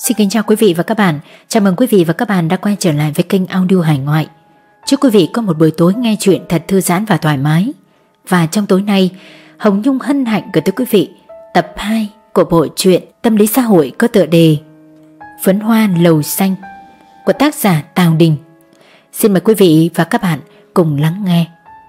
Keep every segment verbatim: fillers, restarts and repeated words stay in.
Xin kính chào quý vị và các bạn. Chào mừng quý vị và các bạn đã quay trở lại với kênh audio Hải Ngoại. Chúc quý vị có một buổi tối nghe chuyện thật thư giãn và thoải mái. Và trong tối nay, Hồng Nhung hân hạnh gửi tới quý vị tập hai của bộ truyện tâm lý xã hội có tựa đề Phấn Hoa Lầu Xanh của tác giả Tào Đình. Xin mời quý vị và các bạn cùng lắng nghe.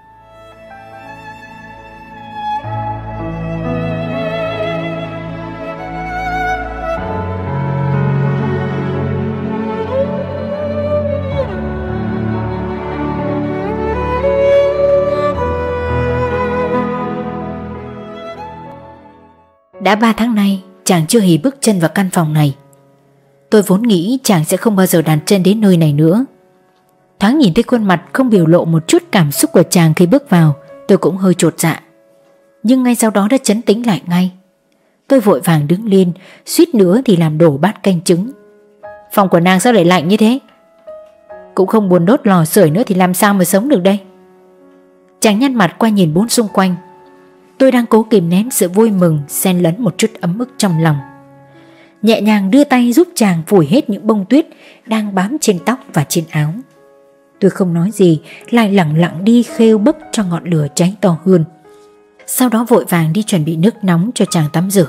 Đã ba tháng nay chàng chưa hề bước chân vào căn phòng này. Tôi vốn nghĩ chàng sẽ không bao giờ đặt chân đến nơi này nữa. Thoáng nhìn thấy khuôn mặt không biểu lộ một chút cảm xúc của chàng khi bước vào, tôi cũng hơi chột dạ. Nhưng ngay sau đó đã trấn tĩnh lại ngay. Tôi vội vàng đứng lên, suýt nữa thì làm đổ bát canh trứng. Phòng của nàng sao lại lạnh như thế? Cũng không buồn đốt lò sưởi nữa thì làm sao mà sống được đây? Chàng nhăn mặt qua nhìn bốn xung quanh. Tôi đang cố kìm nén sự vui mừng xen lẫn một chút ấm ức trong lòng. Nhẹ nhàng đưa tay giúp chàng phủi hết những bông tuyết đang bám trên tóc và trên áo. Tôi không nói gì, lại lặng lặng đi khêu bấc cho ngọn lửa cháy to hơn. Sau đó vội vàng đi chuẩn bị nước nóng cho chàng tắm rửa.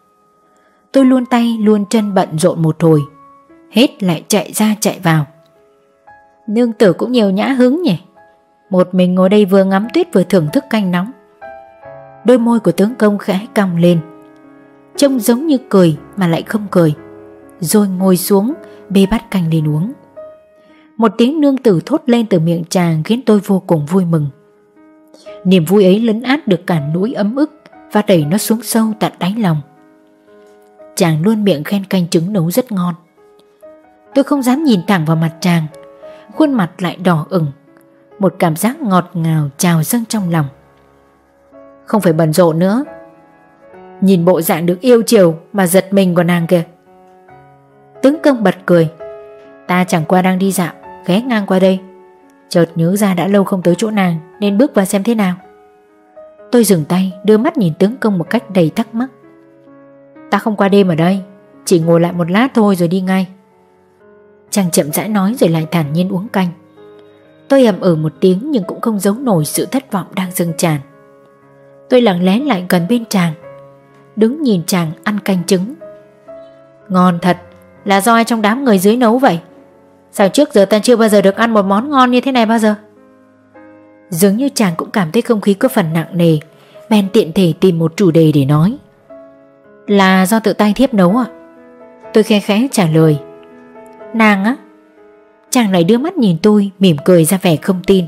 Tôi luôn tay luôn chân bận rộn một hồi, hết lại chạy ra chạy vào. Nương tử cũng nhiều nhã hứng nhỉ. Một mình ngồi đây vừa ngắm tuyết vừa thưởng thức canh nóng. Đôi môi của tướng công khẽ cong lên, trông giống như cười mà lại không cười, rồi ngồi xuống bê bát canh lên uống. Một tiếng nương tử thốt lên từ miệng chàng khiến tôi vô cùng vui mừng. Niềm vui ấy lấn át được cả nỗi ấm ức và đẩy nó xuống sâu tận đáy lòng. Chàng luôn miệng khen canh trứng nấu rất ngon. Tôi không dám nhìn thẳng vào mặt chàng, khuôn mặt lại đỏ ửng, một cảm giác ngọt ngào trào dâng trong lòng. Không phải bận rộn nữa. Nhìn bộ dạng được yêu chiều mà giật mình của nàng kìa. Tướng công bật cười. Ta chẳng qua đang đi dạo, ghé ngang qua đây, chợt nhớ ra đã lâu không tới chỗ nàng, nên bước vào xem thế nào. Tôi dừng tay, đưa mắt nhìn tướng công một cách đầy thắc mắc. Ta không qua đêm ở đây, chỉ ngồi lại một lát thôi rồi đi ngay. Chàng chậm rãi nói rồi lại thản nhiên uống canh. Tôi ậm ừ một tiếng nhưng cũng không giấu nổi sự thất vọng đang dâng tràn. Tôi lặng lẽ lại gần bên chàng, đứng nhìn chàng ăn canh trứng. Ngon thật, là do ai trong đám người dưới nấu vậy? Sao trước giờ ta chưa bao giờ được ăn một món ngon như thế này bao giờ? Dường như chàng cũng cảm thấy không khí có phần nặng nề, bèn tiện thể tìm một chủ đề để nói. Là do tự tay thiếp nấu ạ. Tôi khe khẽ trả lời. Nàng á? Chàng lại đưa mắt nhìn tôi, mỉm cười ra vẻ không tin.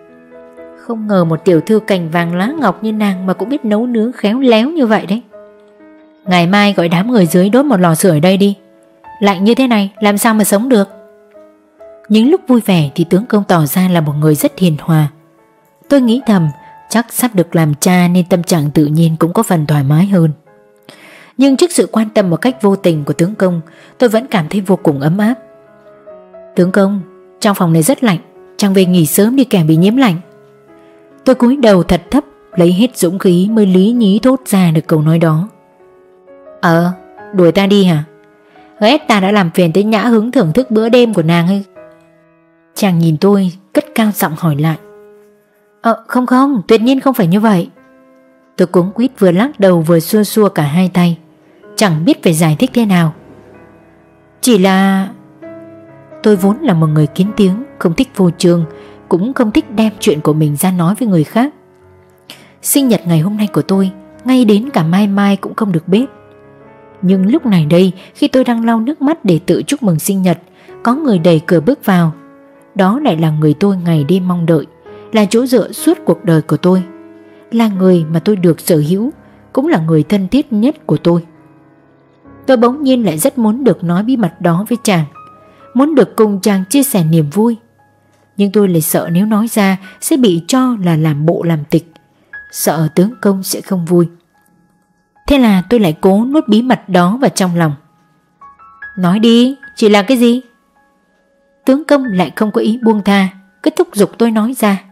Không ngờ một tiểu thư cành vàng lá ngọc như nàng mà cũng biết nấu nướng khéo léo như vậy đấy. Ngày mai gọi đám người dưới đốt một lò sưởi ở đây đi. Lạnh như thế này làm sao mà sống được? Những lúc vui vẻ thì tướng công tỏ ra là một người rất hiền hòa. Tôi nghĩ thầm chắc sắp được làm cha nên tâm trạng tự nhiên cũng có phần thoải mái hơn. Nhưng trước sự quan tâm một cách vô tình của tướng công, tôi vẫn cảm thấy vô cùng ấm áp. Tướng công, trong phòng này rất lạnh, chàng về nghỉ sớm đi kẻo bị nhiễm lạnh. Tôi cúi đầu thật thấp, lấy hết dũng khí mới lý nhí thốt ra được câu nói đó. Ờ, đuổi ta đi hả? Ghét ta đã làm phiền tới nhã hứng thưởng thức bữa đêm của nàng hay? Chàng nhìn tôi, cất cao giọng hỏi lại. Ờ, không không, tuyệt nhiên không phải như vậy. Tôi cuống quýt vừa lắc đầu vừa xua xua cả hai tay, chẳng biết phải giải thích thế nào. Chỉ là... Tôi vốn là một người kín tiếng, không thích phô trương, cũng không thích đem chuyện của mình ra nói với người khác. Sinh nhật ngày hôm nay của tôi, ngay đến cả Mai Mai cũng không được biết. Nhưng lúc này đây, khi tôi đang lau nước mắt để tự chúc mừng sinh nhật, có người đẩy cửa bước vào. Đó lại là người tôi ngày đêm mong đợi, là chỗ dựa suốt cuộc đời của tôi, là người mà tôi được sở hữu, cũng là người thân thiết nhất của tôi. Tôi bỗng nhiên lại rất muốn được nói bí mật đó với chàng, muốn được cùng chàng chia sẻ niềm vui. Nhưng tôi lại sợ nếu nói ra sẽ bị cho là làm bộ làm tịch, sợ tướng công sẽ không vui. Thế là tôi lại cố nuốt bí mật đó vào trong lòng. Nói đi, chỉ là cái gì? Tướng công lại không có ý buông tha, cứ thúc giục tôi nói ra.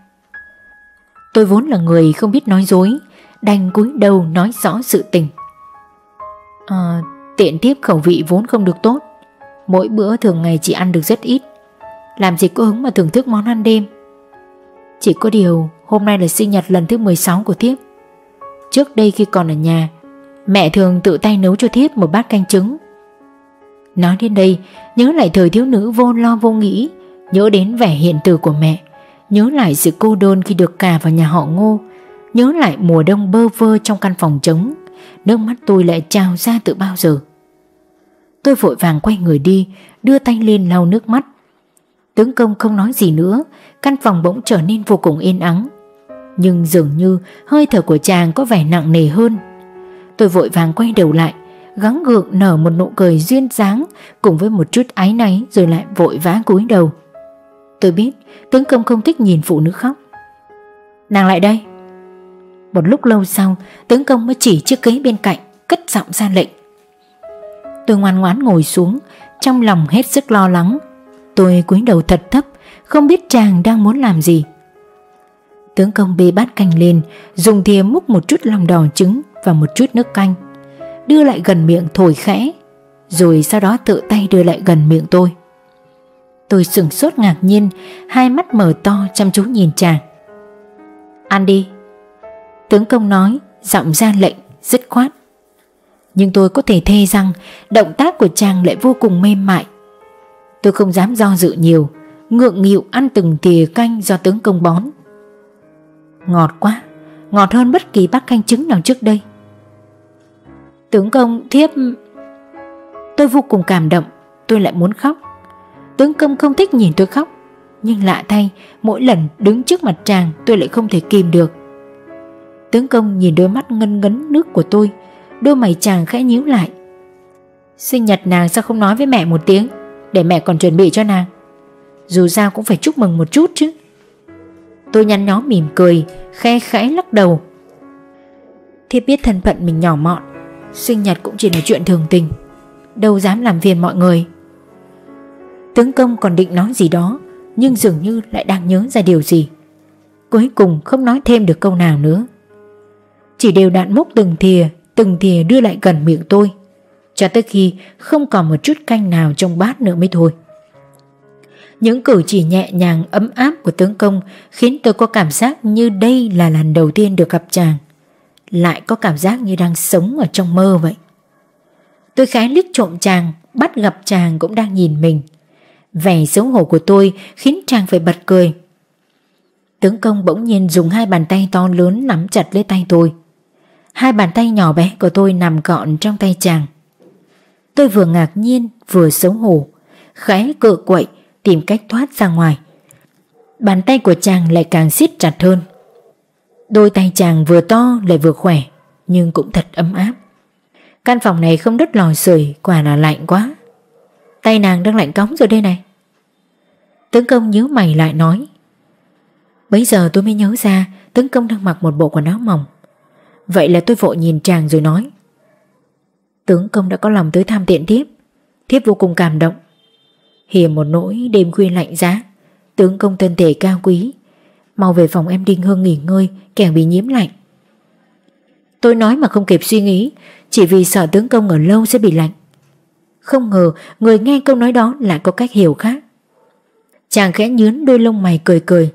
Tôi vốn là người không biết nói dối, đành cúi đầu nói rõ sự tình. À, tiện thiếp khẩu vị vốn không được tốt, Mỗi bữa thường ngày chỉ ăn được rất ít, làm gì có hứng mà thưởng thức món ăn đêm. Chỉ có điều hôm nay là sinh nhật lần thứ mười sáu của Thiếp. Trước đây khi còn ở nhà, mẹ thường tự tay nấu cho Thiếp một bát canh trứng. Nói đến đây, nhớ lại thời thiếu nữ vô lo vô nghĩ, nhớ đến vẻ hiền từ của mẹ, nhớ lại sự cô đơn khi được cà vào nhà họ Ngô, nhớ lại mùa đông bơ vơ trong căn phòng trống. Nước mắt tôi lại trào ra từ bao giờ. Tôi vội vàng quay người đi, đưa tay lên lau nước mắt. Tướng Công không nói gì nữa. Căn phòng bỗng trở nên vô cùng yên ắng, nhưng dường như hơi thở của chàng có vẻ nặng nề hơn. Tôi vội vàng quay đầu lại, gắng gượng nở một nụ cười duyên dáng cùng với một chút áy náy, rồi lại vội vã cúi đầu. Tôi biết Tướng Công không thích nhìn phụ nữ khóc. Nàng lại đây. Một lúc lâu sau, Tướng Công mới chỉ chiếc ghế bên cạnh, cất giọng ra lệnh. Tôi ngoan ngoãn ngồi xuống, trong lòng hết sức lo lắng. Tôi cúi đầu thật thấp, không biết chàng đang muốn làm gì. Tướng Công bê bát canh lên, dùng thìa múc một chút lòng đỏ trứng và một chút nước canh, đưa lại gần miệng thổi khẽ, rồi sau đó tự tay đưa lại gần miệng tôi. Tôi sửng sốt ngạc nhiên, hai mắt mở to chăm chú nhìn chàng. Ăn đi. Tướng Công nói, giọng ra lệnh dứt khoát. Nhưng tôi có thể thề rằng động tác của chàng lại vô cùng mềm mại. Tôi không dám do dự nhiều, ngượng nghịu ăn từng thìa canh do Tướng Công bón. Ngọt quá, ngọt hơn bất kỳ bát canh trứng nào trước đây. Tướng Công, Thiếp... Tôi vô cùng cảm động, tôi lại muốn khóc. Tướng Công không thích nhìn tôi khóc, nhưng lạ thay, mỗi lần đứng trước mặt chàng tôi lại không thể kìm được. Tướng Công nhìn đôi mắt ngân ngấn nước của tôi, đôi mày chàng khẽ nhíu lại. Sinh nhật nàng sao không nói với mẹ một tiếng, để mẹ còn chuẩn bị cho nàng. Dù sao cũng phải chúc mừng một chút chứ. Tôi nhăn nhó mỉm cười, khe khẽ lắc đầu. Thiếp biết thân phận mình nhỏ mọn, sinh nhật cũng chỉ là chuyện thường tình, đâu dám làm phiền mọi người. Tướng Công còn định nói gì đó, nhưng dường như lại đang nhớ ra điều gì. Cuối cùng không nói thêm được câu nào nữa, chỉ đều đặn múc từng thìa từng thìa đưa lại gần miệng tôi, cho tới khi không còn một chút canh nào trong bát nữa mới thôi. Những cử chỉ nhẹ nhàng ấm áp của Tướng Công khiến tôi có cảm giác như đây là lần đầu tiên được gặp chàng, lại có cảm giác như đang sống ở trong mơ vậy. Tôi khẽ liếc trộm chàng, bắt gặp chàng cũng đang nhìn mình. Vẻ xấu hổ của tôi khiến chàng phải bật cười. Tướng Công bỗng nhiên dùng hai bàn tay to lớn nắm chặt lấy tay tôi. Hai bàn tay nhỏ bé của tôi nằm gọn trong tay chàng. Tôi vừa ngạc nhiên vừa xấu hổ, khẽ cựa quậy tìm cách thoát ra ngoài. Bàn tay của chàng lại càng siết chặt hơn. Đôi tay chàng vừa to lại vừa khỏe, nhưng cũng thật ấm áp. Căn phòng này không đốt lò sưởi, quả là lạnh quá. Tay nàng đang lạnh cóng rồi đây này. Tướng Công nhíu mày lại nói. Bấy giờ tôi mới nhớ ra Tướng Công đang mặc một bộ quần áo mỏng. Vậy là tôi vội nhìn chàng rồi nói. Tướng Công đã có lòng tới thăm tiện Thiếp, Thiếp vô cùng cảm động. Hiểm một nỗi đêm khuya lạnh giá, Tướng Công thân thể cao quý, mau về phòng em Đinh Hương nghỉ ngơi, kẻo bị nhiễm lạnh. Tôi nói mà không kịp suy nghĩ, chỉ vì sợ Tướng Công ở lâu sẽ bị lạnh. Không ngờ người nghe câu nói đó lại có cách hiểu khác. Chàng khẽ nhướn đôi lông mày cười cười.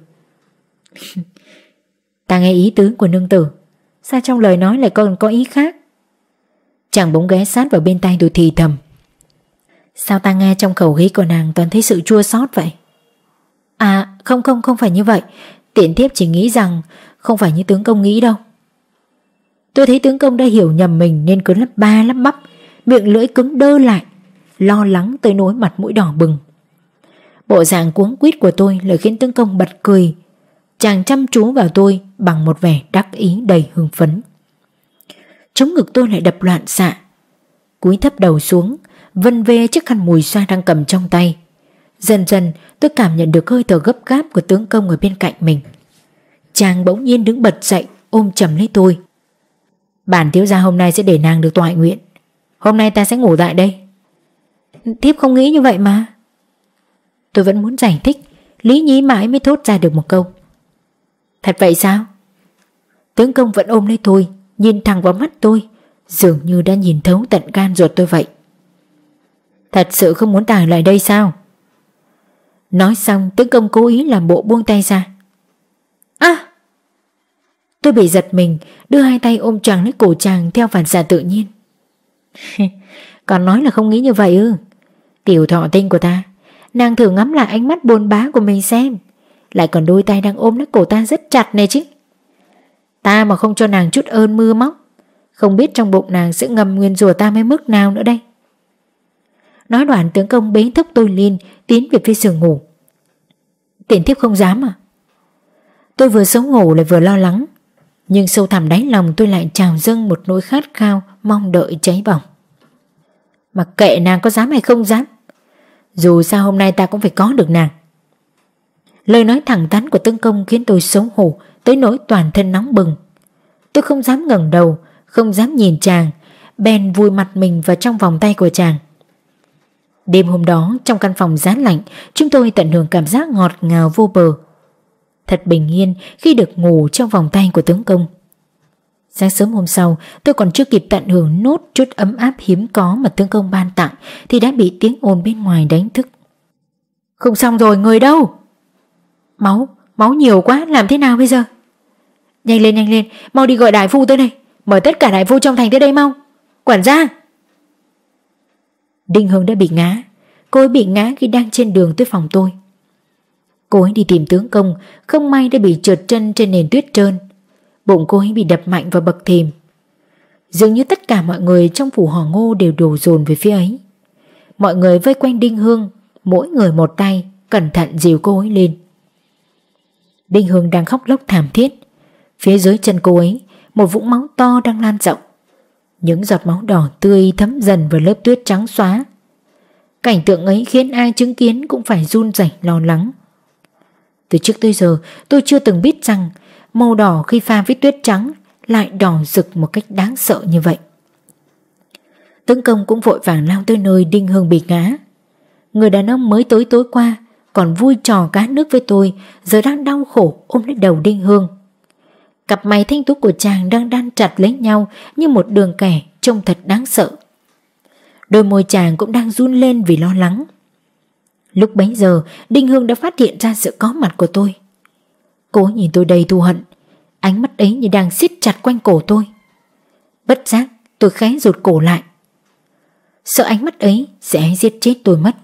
Ta nghe ý tứ của nương tử, sao trong lời nói lại còn có ý khác? Chàng bỗng ghé sát vào bên tai tôi thì thầm. Sao ta nghe trong khẩu khí của nàng toàn thấy sự chua xót vậy? À không không không phải như vậy, tiện Thiếp chỉ nghĩ rằng không phải như Tướng Công nghĩ đâu. Tôi thấy Tướng Công đã hiểu nhầm mình nên cứ lắp ba lắp bắp, miệng lưỡi cứng đơ lại, lo lắng tới nỗi mặt mũi đỏ bừng. Bộ dạng cuống quýt của tôi lại khiến Tướng Công bật cười. Chàng chăm chú vào tôi bằng một vẻ đắc ý đầy hưng phấn. Trống ngực tôi lại đập loạn xạ. Cúi thấp đầu xuống, vân vê chiếc khăn mùi xoa đang cầm trong tay. Dần dần tôi cảm nhận được hơi thở gấp gáp của Tướng Công ở bên cạnh mình. Chàng bỗng nhiên đứng bật dậy, ôm chầm lấy tôi. Bản thiếu gia hôm nay sẽ để nàng được toại nguyện. Hôm nay ta sẽ ngủ tại đây. Thiếp không nghĩ như vậy mà. Tôi vẫn muốn giải thích, lý nhí mãi mới thốt ra được một câu. Thật vậy sao? Tướng Công vẫn ôm lấy tôi, nhìn thẳng vào mắt tôi, dường như đã nhìn thấu tận gan ruột tôi vậy. Thật sự không muốn ta ở lại đây sao? Nói xong Tướng Công cố ý làm bộ buông tay ra. À! Tôi bị giật mình, đưa hai tay ôm choàng lấy cổ chàng theo phản xạ tự nhiên. Còn nói là không nghĩ như vậy ư? Tiểu thọ tinh của ta, nàng thử ngắm lại ánh mắt buồn bã của mình xem. Lại còn đôi tay đang ôm lấy cổ ta rất chặt này chứ. Ta mà không cho nàng chút ơn mưa móc, không biết trong bụng nàng sẽ ngầm nguyên rủa ta mấy mức nào nữa đây. Nói đoạn Tướng Công bế thốc tôi lên, tiến về phía giường ngủ. Tiền thiếp không dám à? Tôi vừa xấu hổ lại vừa lo lắng, nhưng sâu thẳm đáy lòng tôi lại trào dâng một nỗi khát khao mong đợi cháy bỏng. Mặc kệ nàng có dám hay không dám, dù sao hôm nay ta cũng phải có được nàng. Lời nói thẳng thắn của Tướng Công khiến tôi xấu hổ tới nỗi toàn thân nóng bừng. Tôi không dám ngẩng đầu, không dám nhìn chàng, bèn vùi mặt mình vào trong vòng tay của chàng. Đêm hôm đó trong căn phòng giá lạnh, chúng tôi tận hưởng cảm giác ngọt ngào vô bờ. Thật bình yên khi được ngủ trong vòng tay của Tướng Công. Sáng sớm hôm sau, tôi còn chưa kịp tận hưởng nốt chút ấm áp hiếm có mà Tướng Công ban tặng thì đã bị tiếng ồn bên ngoài đánh thức. Không xong rồi, người đâu? Máu, máu nhiều quá, làm thế nào bây giờ? Nhanh lên, nhanh lên, mau đi gọi đại phu tới đây, mời tất cả đại phu trong thành tới đây mau. Quản gia! Đinh Hương đã bị ngã. Cô ấy bị ngã khi đang trên đường tới phòng tôi. Cô ấy đi tìm Tướng Công, không may đã bị trượt chân trên nền tuyết trơn. Bụng cô ấy bị đập mạnh vào bậc thềm. Dường như tất cả mọi người trong phủ Hò Ngô đều đổ dồn về phía ấy. Mọi người vây quanh Đinh Hương, mỗi người một tay, cẩn thận dìu cô ấy lên. Đinh Hương đang khóc lóc thảm thiết. Phía dưới chân cô ấy, một vũng máu to đang lan rộng. Những giọt máu đỏ tươi thấm dần vào lớp tuyết trắng xóa. Cảnh tượng ấy khiến ai chứng kiến cũng phải run rẩy lo lắng. Từ trước tới giờ tôi chưa từng biết rằng màu đỏ khi pha với tuyết trắng lại đỏ rực một cách đáng sợ như vậy. Tướng Công cũng vội vàng lao tới nơi Đinh Hương bị ngã. Người đàn ông mới tới tối qua còn vui trò cá nước với tôi, giờ đang đau khổ ôm lấy đầu Đinh Hương. Cặp mày thanh tú của chàng đang đan chặt lấy nhau như một đường kẻ, trông thật đáng sợ. Đôi môi chàng cũng đang run lên vì lo lắng. Lúc bấy giờ Đinh Hương đã phát hiện ra sự có mặt của tôi. Cô nhìn tôi đầy thù hận, ánh mắt ấy như đang siết chặt quanh cổ tôi. Bất giác tôi khẽ rụt cổ lại, sợ ánh mắt ấy sẽ giết chết tôi mất.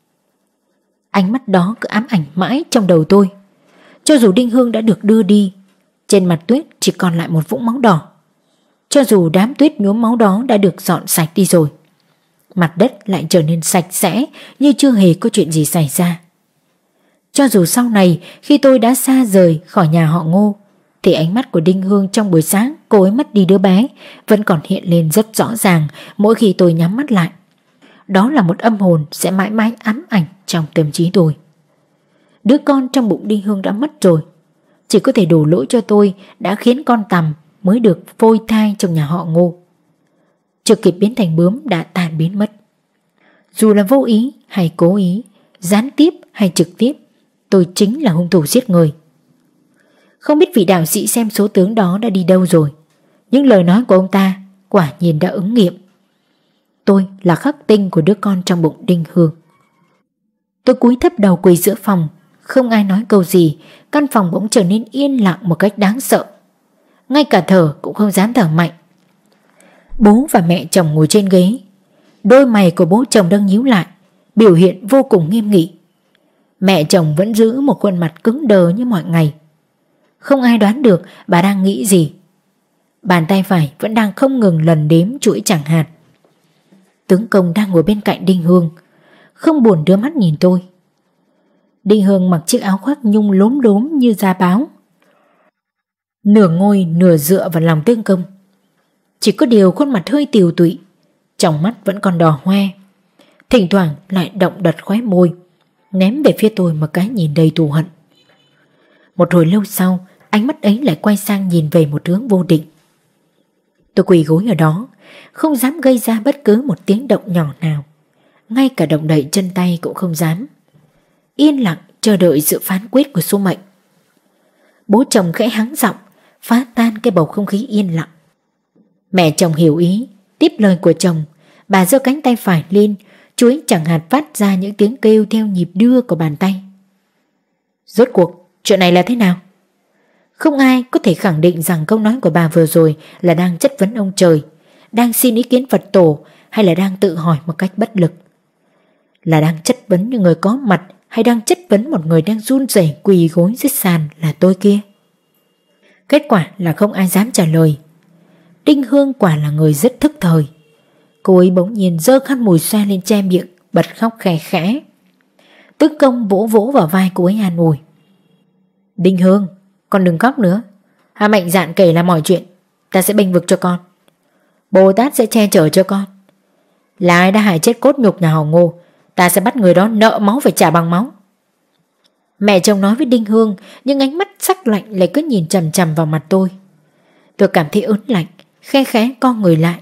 Ánh mắt đó cứ ám ảnh mãi trong đầu tôi. Cho dù Đinh Hương đã được đưa đi, trên mặt tuyết chỉ còn lại một vũng máu đỏ. Cho dù đám tuyết nhuốm máu đó đã được dọn sạch đi rồi, mặt đất lại trở nên sạch sẽ như chưa hề có chuyện gì xảy ra. Cho dù sau này khi tôi đã xa rời khỏi nhà họ Ngô, thì ánh mắt của Đinh Hương trong buổi sáng cô ấy mất đi đứa bé vẫn còn hiện lên rất rõ ràng mỗi khi tôi nhắm mắt lại. Đó là một âm hồn sẽ mãi mãi ám ảnh trong tâm trí tôi. Đứa con trong bụng Đinh Hương đã mất rồi, chỉ có thể đổ lỗi cho tôi đã khiến con tằm mới được phôi thai trong nhà họ Ngô. Chưa kịp biến thành bướm đã tan biến mất. Dù là vô ý hay cố ý, gián tiếp hay trực tiếp, tôi chính là hung thủ giết người. Không biết vị đạo sĩ xem số tướng đó đã đi đâu rồi. Những lời nói của ông ta quả nhiên đã ứng nghiệm. Tôi là khắc tinh của đứa con trong bụng Đinh Hương. Tôi cúi thấp đầu quỳ giữa phòng. Không ai nói câu gì. Căn phòng bỗng trở nên yên lặng một cách đáng sợ. Ngay cả thở cũng không dám thở mạnh. Bố và mẹ chồng ngồi trên ghế. Đôi mày của bố chồng đang nhíu lại, biểu hiện vô cùng nghiêm nghị. Mẹ chồng vẫn giữ một khuôn mặt cứng đờ như mọi ngày. Không ai đoán được bà đang nghĩ gì. Bàn tay phải vẫn đang không ngừng lần đếm chuỗi chẳng hạt. Tướng Công đang ngồi bên cạnh Đinh Hương, không buồn đưa mắt nhìn tôi. Đinh Hương mặc chiếc áo khoác nhung lốm đốm như da báo, nửa ngồi nửa dựa vào lòng Tướng Công. Chỉ có điều khuôn mặt hơi tiều tụy, trong mắt vẫn còn đỏ hoe, thỉnh thoảng lại động đật khóe môi, ném về phía tôi một cái nhìn đầy thù hận. Một hồi lâu sau, ánh mắt ấy lại quay sang nhìn về một hướng vô định. Tôi quỳ gối ở đó, không dám gây ra bất cứ một tiếng động nhỏ nào, ngay cả động đậy chân tay cũng không dám. Yên lặng chờ đợi sự phán quyết của số mệnh. Bố chồng khẽ hắng giọng, phá tan cái bầu không khí yên lặng. Mẹ chồng hiểu ý, tiếp lời của chồng, bà giơ cánh tay phải lên, chuối chẳng hạt phát ra những tiếng kêu theo nhịp đưa của bàn tay. Rốt cuộc chuyện này là thế nào? Không ai có thể khẳng định rằng câu nói của bà vừa rồi là đang chất vấn ông trời, đang xin ý kiến Phật tổ, hay là đang tự hỏi một cách bất lực. Là đang chất vấn những người có mặt, hay đang chất vấn một người đang run rẩy quỳ gối dưới sàn là tôi kia? Kết quả là không ai dám trả lời. Đinh Hương quả là người rất thức thời. Cô ấy bỗng nhiên giơ khăn mùi xoa lên che miệng, bật khóc khè khẽ. Tướng Công vỗ vỗ vào vai cô ấy an ủi. Đinh Hương, con đừng khóc nữa. Hà mạnh dạn kể là mọi chuyện, ta sẽ bênh vực cho con. Bồ Tát sẽ che chở cho con. Là ai đã hại chết cốt nhục nhà họ Ngô, ta sẽ bắt người đó nợ máu phải trả bằng máu. Mẹ chồng nói với Đinh Hương, nhưng ánh mắt sắc lạnh lại cứ nhìn chằm chằm vào mặt tôi. Tôi cảm thấy ớn lạnh, khe khẽ co người lại.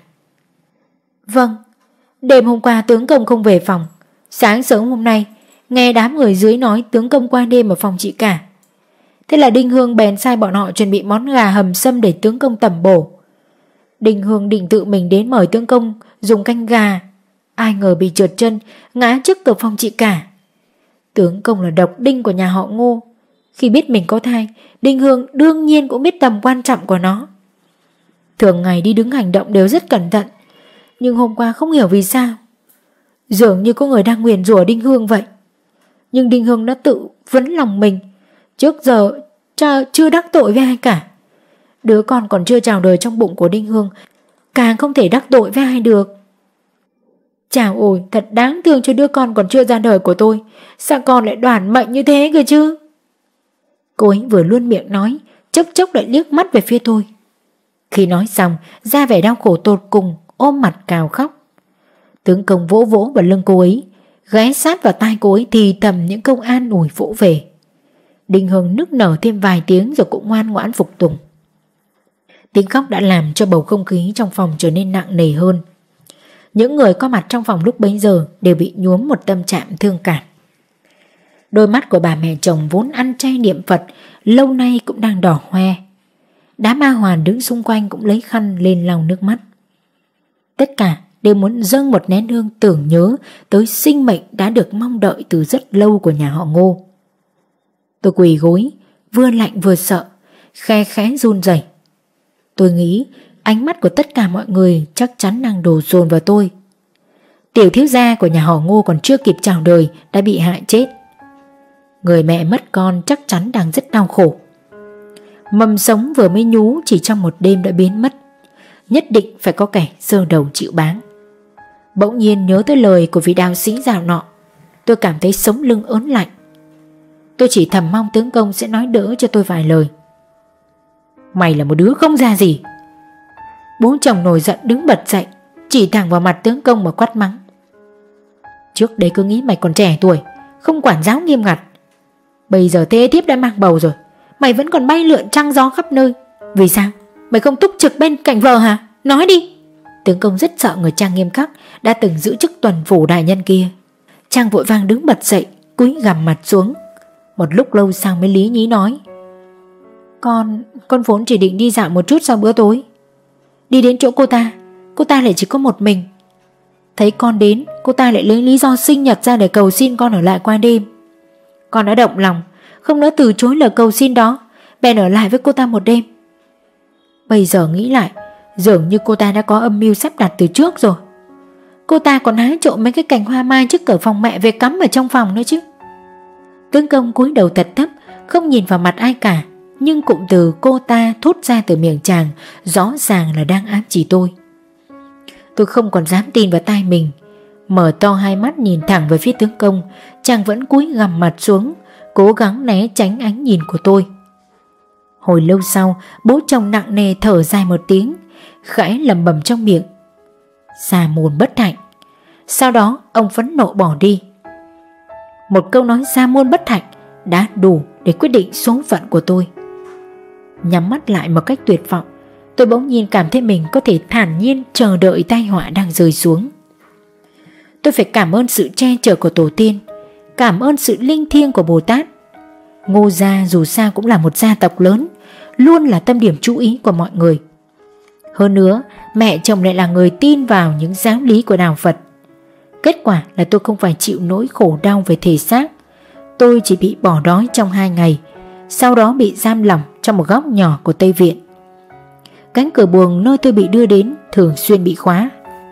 Vâng, đêm hôm qua tướng Công không về phòng. Sáng sớm hôm nay nghe đám người dưới nói tướng Công qua đêm ở phòng chị cả. Thế là Đinh Hương bèn sai bọn họ chuẩn bị món gà hầm sâm để tướng Công tẩm bổ. Đinh Hương định tự mình đến mời tướng Công dùng canh gà, ai ngờ bị trượt chân, ngã trước cửa phòng chị cả. Tướng Công là độc đinh của nhà họ Ngô. Khi biết mình có thai, Đinh Hương đương nhiên cũng biết tầm quan trọng của nó. Thường ngày đi đứng hành động đều rất cẩn thận, nhưng hôm qua không hiểu vì sao, dường như có người đang nguyền rủa Đinh Hương vậy. Nhưng Đinh Hương đã tự vấn lòng mình, trước giờ cha chưa đắc tội với ai cả. Đứa con còn chưa chào đời trong bụng của Đinh Hương, càng không thể đắc tội với ai được. Chào ôi, thật đáng thương cho đứa con còn chưa ra đời của tôi. Sao con lại đoản mệnh như thế cơ chứ? Cô ấy vừa luôn miệng nói, chốc chốc lại liếc mắt về phía tôi. Khi nói xong, ra vẻ đau khổ tột cùng, ôm mặt cào khóc. Tướng Công vỗ vỗ vào lưng cô ấy, ghé sát vào tai cô ấy thì thầm những câu an ủi vỗ về. Đinh Hương nức nở thêm vài tiếng rồi cũng ngoan ngoãn phục tùng. Tiếng khóc đã làm cho bầu không khí trong phòng trở nên nặng nề hơn. Những người có mặt trong phòng lúc bấy giờ đều bị nhuốm một tâm trạng thương cảm. Đôi mắt của bà mẹ chồng vốn ăn chay niệm Phật lâu nay cũng đang đỏ hoe. Đám ma hoàn đứng xung quanh cũng lấy khăn lên lau nước mắt. Tất cả đều muốn dâng một nén hương tưởng nhớ tới sinh mệnh đã được mong đợi từ rất lâu của nhà họ Ngô. Tôi quỳ gối, vừa lạnh vừa sợ, khe khẽ run rẩy. Tôi nghĩ ánh mắt của tất cả mọi người chắc chắn đang đổ dồn vào tôi. Tiểu thiếu gia của nhà họ Ngô còn chưa kịp chào đời đã bị hại chết. Người mẹ mất con chắc chắn đang rất đau khổ. Mầm sống vừa mới nhú chỉ trong một đêm đã biến mất. Nhất định phải có kẻ giơ đầu chịu báng. Bỗng nhiên nhớ tới lời của vị đạo sĩ dạo nọ, tôi cảm thấy sống lưng ớn lạnh. Tôi chỉ thầm mong tướng Công sẽ nói đỡ cho tôi vài lời. Mày là một đứa không ra gì. Bố chồng nổi giận đứng bật dậy, chỉ thẳng vào mặt tướng Công mà quát mắng. Trước đây cứ nghĩ mày còn trẻ tuổi, không quản giáo nghiêm ngặt. Bây giờ thế thiếp đã mang bầu rồi, mày vẫn còn bay lượn trăng gió khắp nơi. Vì sao? Mày không túc trực bên cạnh vợ hả? Nói đi. Tướng Công rất sợ người Trang nghiêm khắc đã từng giữ chức tuần phủ đại nhân kia. Trang vội vàng đứng bật dậy, cúi gằm mặt xuống. Một lúc lâu sau mới lý nhí nói. Con, con vốn chỉ định đi dạo một chút sau bữa tối. Đi đến chỗ cô ta, cô ta lại chỉ có một mình. Thấy con đến, cô ta lại lấy lý do sinh nhật ra để cầu xin con ở lại qua đêm. Con đã động lòng, không nỡ từ chối lời cầu xin đó, bèn ở lại với cô ta một đêm. Bây giờ nghĩ lại, dường như cô ta đã có âm mưu sắp đặt từ trước rồi. Cô ta còn hái trộm mấy cái cành hoa mai trước cửa phòng mẹ về cắm ở trong phòng nữa chứ. Tướng Công cúi đầu thật thấp, không nhìn vào mặt ai cả, nhưng cụm từ cô ta thốt ra từ miệng chàng rõ ràng là đang ám chỉ tôi. Tôi không còn dám tin vào tai mình, mở to hai mắt nhìn thẳng về phía tướng Công. Chàng vẫn cúi gằm mặt xuống, cố gắng né tránh ánh nhìn của tôi. Hồi lâu sau, bố chồng nặng nề thở dài một tiếng, khẽ lẩm bẩm trong miệng. Sa môn bất hạnh. Sau đó ông phẫn nộ bỏ đi. Một câu nói sa môn bất hạnh đã đủ để quyết định số phận của tôi. Nhắm mắt lại một cách tuyệt vọng, tôi bỗng nhiên cảm thấy mình có thể thản nhiên chờ đợi tai họa đang rơi xuống. Tôi phải cảm ơn sự che chở của tổ tiên, cảm ơn sự linh thiêng của Bồ Tát. Ngô gia dù sao cũng là một gia tộc lớn, luôn là tâm điểm chú ý của mọi người. Hơn nữa, mẹ chồng lại là người tin vào những giáo lý của đạo Phật. Kết quả là tôi không phải chịu nỗi khổ đau về thể xác. Tôi chỉ bị bỏ đói trong hai ngày, sau đó bị giam lỏng trong một góc nhỏ của Tây Viện. Cánh cửa buồng nơi tôi bị đưa đến thường xuyên bị khóa.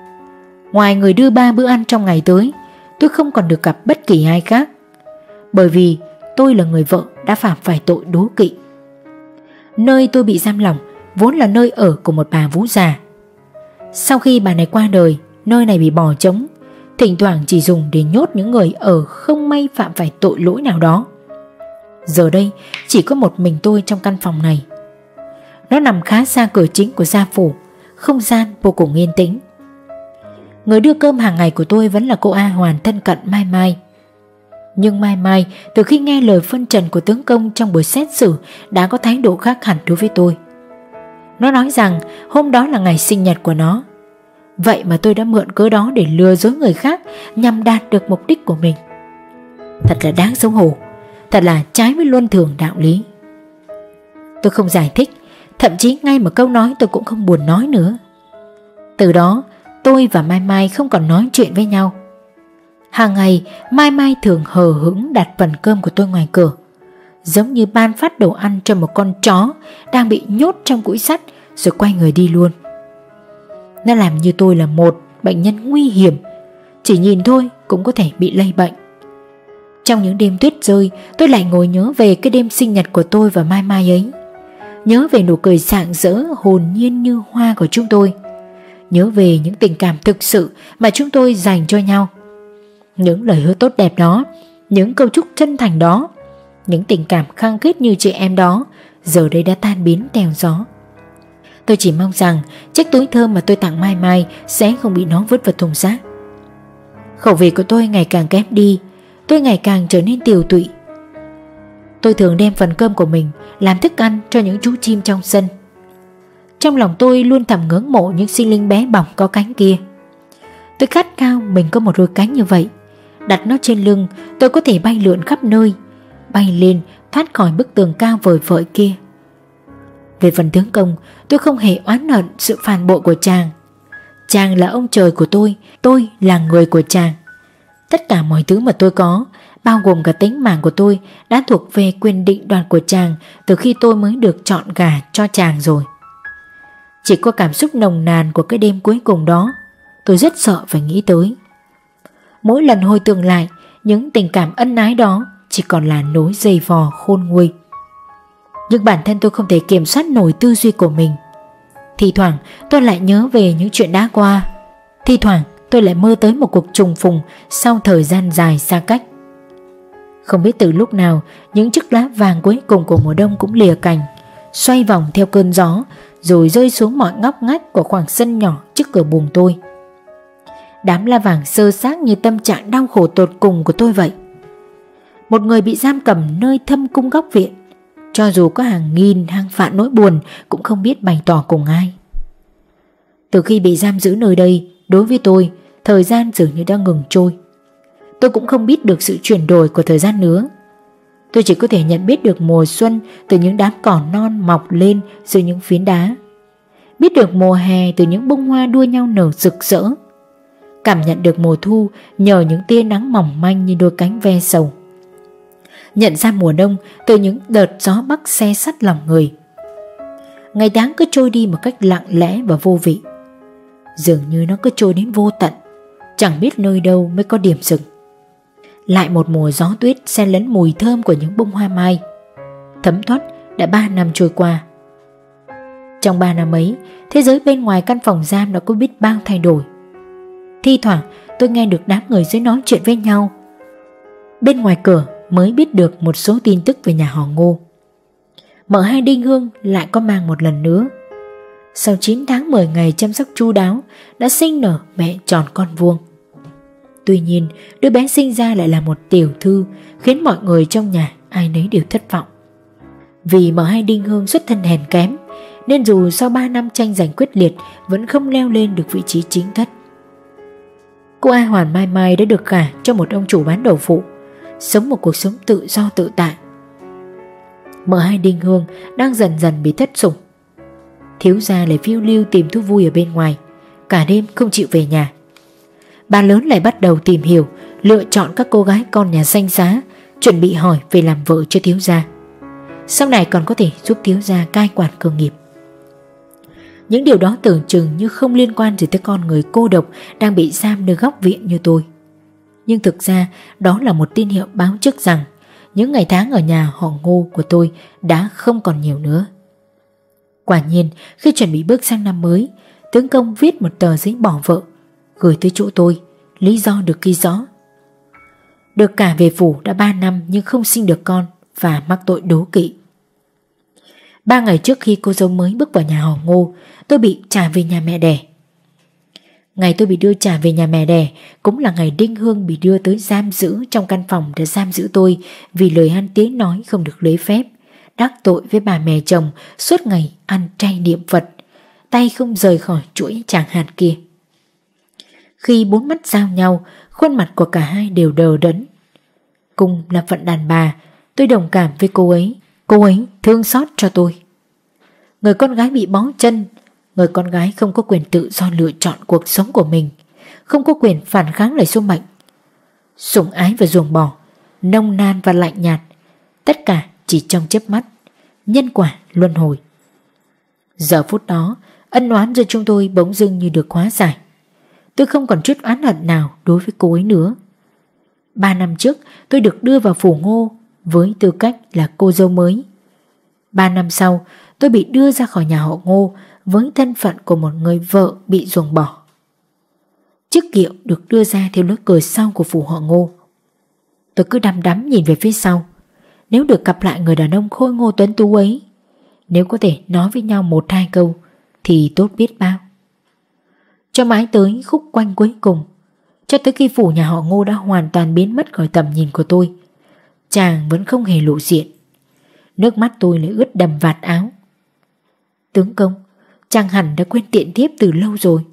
Ngoài người đưa ba bữa ăn trong ngày tới, tôi không còn được gặp bất kỳ ai khác, bởi vì tôi là người vợ đã phạm phải tội đố kỵ. Nơi tôi bị giam lỏng vốn là nơi ở của một bà vú già. Sau khi bà này qua đời, nơi này bị bỏ trống, thỉnh thoảng chỉ dùng để nhốt những người ở không may phạm phải tội lỗi nào đó. Giờ đây chỉ có một mình tôi trong căn phòng này. Nó nằm khá xa cửa chính của gia phủ, không gian vô cùng yên tĩnh. Người đưa cơm hàng ngày của tôi vẫn là cô A Hoàn thân cận Mai Mai. Nhưng Mai Mai từ khi nghe lời phân trần của tướng công trong buổi xét xử đã có thái độ khác hẳn đối với tôi. Nó nói rằng hôm đó là ngày sinh nhật của nó. Vậy mà tôi đã mượn cớ đó để lừa dối người khác nhằm đạt được mục đích của mình. Thật là đáng xấu hổ, thật là trái với luân thường đạo lý. Tôi không giải thích, thậm chí ngay một câu nói tôi cũng không buồn nói nữa. Từ đó tôi và Mai Mai không còn nói chuyện với nhau. Hàng ngày Mai Mai thường hờ hững đặt phần cơm của tôi ngoài cửa, giống như ban phát đồ ăn cho một con chó đang bị nhốt trong cũi sắt rồi quay người đi luôn. Nó làm như tôi là một bệnh nhân nguy hiểm, chỉ nhìn thôi cũng có thể bị lây bệnh. Trong những đêm tuyết rơi, tôi lại ngồi nhớ về cái đêm sinh nhật của tôi và Mai Mai ấy. Nhớ về nụ cười rạng rỡ hồn nhiên như hoa của chúng tôi. Nhớ về những tình cảm thực sự mà chúng tôi dành cho nhau. Những lời hứa tốt đẹp đó, những câu chúc chân thành đó, những tình cảm khăng khít như chị em đó giờ đây đã tan biến theo gió. Tôi chỉ mong rằng chiếc túi thơm mà tôi tặng Mai Mai sẽ không bị nó vứt vào thùng rác. Khẩu vị của tôi ngày càng kém đi, tôi ngày càng trở nên tiều tụy. Tôi thường đem phần cơm của mình làm thức ăn cho những chú chim trong sân. Trong lòng tôi luôn thầm ngưỡng mộ những sinh linh bé bỏng có cánh kia. Tôi khát khao mình có một đôi cánh như vậy. Đặt nó trên lưng, tôi có thể bay lượn khắp nơi, bay lên thoát khỏi bức tường cao vời vợi kia. Về phần tướng công, tôi không hề oán hận sự phản bội của chàng. Chàng là ông trời của tôi, tôi là người của chàng. Tất cả mọi thứ mà tôi có, bao gồm cả tính mạng của tôi, đã thuộc về quyền định đoạt của chàng từ khi tôi mới được chọn gả cho chàng rồi. Chỉ có cảm xúc nồng nàn của cái đêm cuối cùng đó, tôi rất sợ phải nghĩ tới. Mỗi lần hồi tưởng lại, những tình cảm ân ái đó chỉ còn là nối dây vò khôn nguôi. Nhưng bản thân tôi không thể kiểm soát nổi tư duy của mình. Thì thoảng tôi lại nhớ về những chuyện đã qua. Thì thoảng tôi lại mơ tới một cuộc trùng phùng sau thời gian dài xa cách. Không biết từ lúc nào, những chiếc lá vàng cuối cùng của mùa đông cũng lìa cành, xoay vòng theo cơn gió, rồi rơi xuống mọi ngóc ngách của khoảng sân nhỏ trước cửa buồng tôi. Đám lá vàng sơ xác như tâm trạng đau khổ tột cùng của tôi vậy. Một người bị giam cầm nơi thâm cung góc viện, cho dù có hàng nghìn hàng vạn nỗi buồn cũng không biết bày tỏ cùng ai. Từ khi bị giam giữ nơi đây, đối với tôi, thời gian dường như đã ngừng trôi. Tôi cũng không biết được sự chuyển đổi của thời gian nữa. Tôi chỉ có thể nhận biết được mùa xuân từ những đám cỏ non mọc lên dưới những phiến đá, biết được mùa hè từ những bông hoa đua nhau nở rực rỡ, cảm nhận được mùa thu nhờ những tia nắng mỏng manh như đôi cánh ve sầu, nhận ra mùa đông từ những đợt gió bắc xe sắt lòng người. Ngày tháng cứ trôi đi một cách lặng lẽ và vô vị, dường như nó cứ trôi đến vô tận, chẳng biết nơi đâu mới có điểm dừng. Lại một mùa gió tuyết xen lẫn mùi thơm của những bông hoa mai. Thấm thoát đã ba năm trôi qua. Trong ba năm ấy, thế giới bên ngoài căn phòng giam đã có biết bao thay đổi. Thi thoảng tôi nghe được đám người dưới nói chuyện với nhau. Bên ngoài cửa mới biết được một số tin tức về nhà họ Ngô. Mợ hai Đinh Hương lại có mang một lần nữa. Sau chín tháng mười ngày chăm sóc chu đáo, đã sinh nở mẹ tròn con vuông. Tuy nhiên, đứa bé sinh ra lại là một tiểu thư, khiến mọi người trong nhà ai nấy đều thất vọng. Vì mợ hai Đinh Hương xuất thân hèn kém, nên dù sau ba năm tranh giành quyết liệt vẫn không leo lên được vị trí chính thất. Cô A Hoàn Mai Mai đã được gả cho một ông chủ bán đậu phụ, sống một cuộc sống tự do tự tại. Mợ hai Đinh Hương đang dần dần bị thất sủng. Thiếu gia lại phiêu lưu tìm thú vui ở bên ngoài, cả đêm không chịu về nhà. Bà lớn lại bắt đầu tìm hiểu, lựa chọn các cô gái con nhà danh giá, chuẩn bị hỏi về làm vợ cho thiếu gia. Sau này còn có thể giúp thiếu gia cai quản cơ nghiệp. Những điều đó tưởng chừng như không liên quan gì tới con người cô độc đang bị giam nơi góc viện như tôi. Nhưng thực ra đó là một tín hiệu báo trước rằng những ngày tháng ở nhà họ Ngô của tôi đã không còn nhiều nữa. Quả nhiên, khi chuẩn bị bước sang năm mới, tướng công viết một tờ giấy bỏ vợ gửi tới chỗ tôi, lý do được ghi rõ: được cả về phủ đã ba năm nhưng không sinh được con và mắc tội đố kỵ. Ba ngày trước khi cô dâu mới bước vào nhà họ Ngô, tôi bị trả về nhà mẹ đẻ. Ngày tôi bị đưa trả về nhà mẹ đẻ cũng là ngày Đinh Hương bị đưa tới giam giữ trong căn phòng để giam giữ tôi vì lời ăn tiếng nói không được lấy phép, đắc tội với bà mẹ chồng, suốt ngày ăn chay niệm Phật, tay không rời khỏi chuỗi tràng hạt kia. Khi bốn mắt giao nhau, khuôn mặt của cả hai đều đờ đẫn. Cùng là phận đàn bà, tôi đồng cảm với cô ấy, cô ấy thương xót cho tôi. Người con gái bị bó chân, người con gái không có quyền tự do lựa chọn cuộc sống của mình, không có quyền phản kháng lại số mệnh. Sủng ái và ruồng bỏ, nông nan và lạnh nhạt, tất cả chỉ trong chớp mắt, nhân quả luân hồi. Giờ phút đó, ân oán giữa chúng tôi bỗng dưng như được hóa giải. Tôi không còn chút oán hận nào đối với cô ấy nữa. Ba năm trước tôi được đưa vào phủ Ngô với tư cách là cô dâu mới. Ba năm sau tôi bị đưa ra khỏi nhà họ Ngô với thân phận của một người vợ bị ruồng bỏ. Chiếc kiệu được đưa ra theo lối cửa sau của phủ họ Ngô. Tôi cứ đăm đắm nhìn về phía sau. Nếu được gặp lại người đàn ông khôi ngô tuấn tú ấy, nếu có thể nói với nhau một hai câu thì tốt biết bao. Cho mãi tới khúc quanh cuối cùng, cho tới khi phủ nhà họ Ngô đã hoàn toàn biến mất khỏi tầm nhìn của tôi, chàng vẫn không hề lộ diện. Nước mắt tôi lại ướt đầm vạt áo. Tướng công, chàng hẳn đã quên tiện thiếp từ lâu rồi.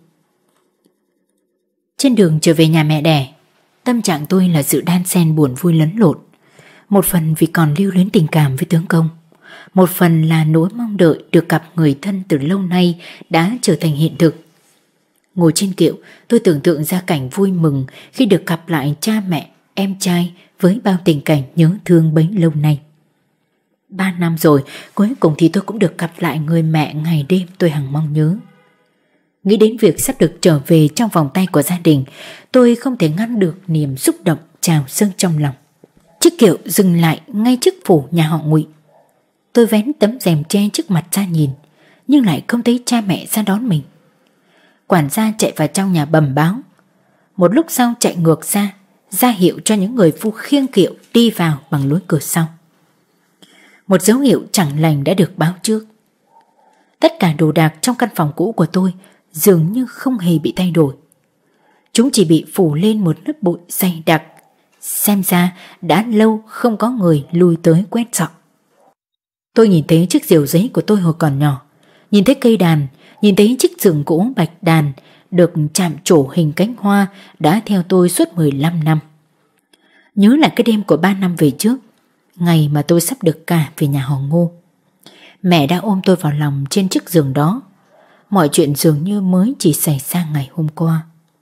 Trên đường trở về nhà mẹ đẻ, tâm trạng tôi là sự đan xen buồn vui lẫn lộn. Một phần vì còn lưu luyến tình cảm với tướng công, một phần là nỗi mong đợi được gặp người thân từ lâu nay đã trở thành hiện thực. Ngồi trên kiệu, tôi tưởng tượng ra cảnh vui mừng khi được gặp lại cha mẹ, em trai với bao tình cảnh nhớ thương bấy lâu nay. Ba năm rồi, cuối cùng thì tôi cũng được gặp lại người mẹ ngày đêm tôi hằng mong nhớ. Nghĩ đến việc sắp được trở về trong vòng tay của gia đình, tôi không thể ngăn được niềm xúc động trào dâng trong lòng. Chiếc kiệu dừng lại ngay trước phủ nhà họ Ngụy. Tôi vén tấm rèm che trước mặt ra nhìn, nhưng lại không thấy cha mẹ ra đón mình. Quản gia chạy vào trong nhà bẩm báo. Một lúc sau chạy ngược ra, ra hiệu cho những người phu khiêng kiệu đi vào bằng lối cửa sau. Một dấu hiệu chẳng lành đã được báo trước. Tất cả đồ đạc trong căn phòng cũ của tôi dường như không hề bị thay đổi. Chúng chỉ bị phủ lên một lớp bụi dày đặc. Xem ra đã lâu không có người lui tới quét dọn. Tôi nhìn thấy chiếc diều giấy của tôi hồi còn nhỏ, nhìn thấy cây đàn, nhìn thấy chiếc giường gỗ bạch đàn được chạm trổ hình cánh hoa đã theo tôi suốt mười lăm năm. Nhớ lại cái đêm của ba năm về trước, ngày mà tôi sắp được cả về nhà họ Ngô. Mẹ đã ôm tôi vào lòng trên chiếc giường đó. Mọi chuyện dường như mới chỉ xảy ra ngày hôm qua.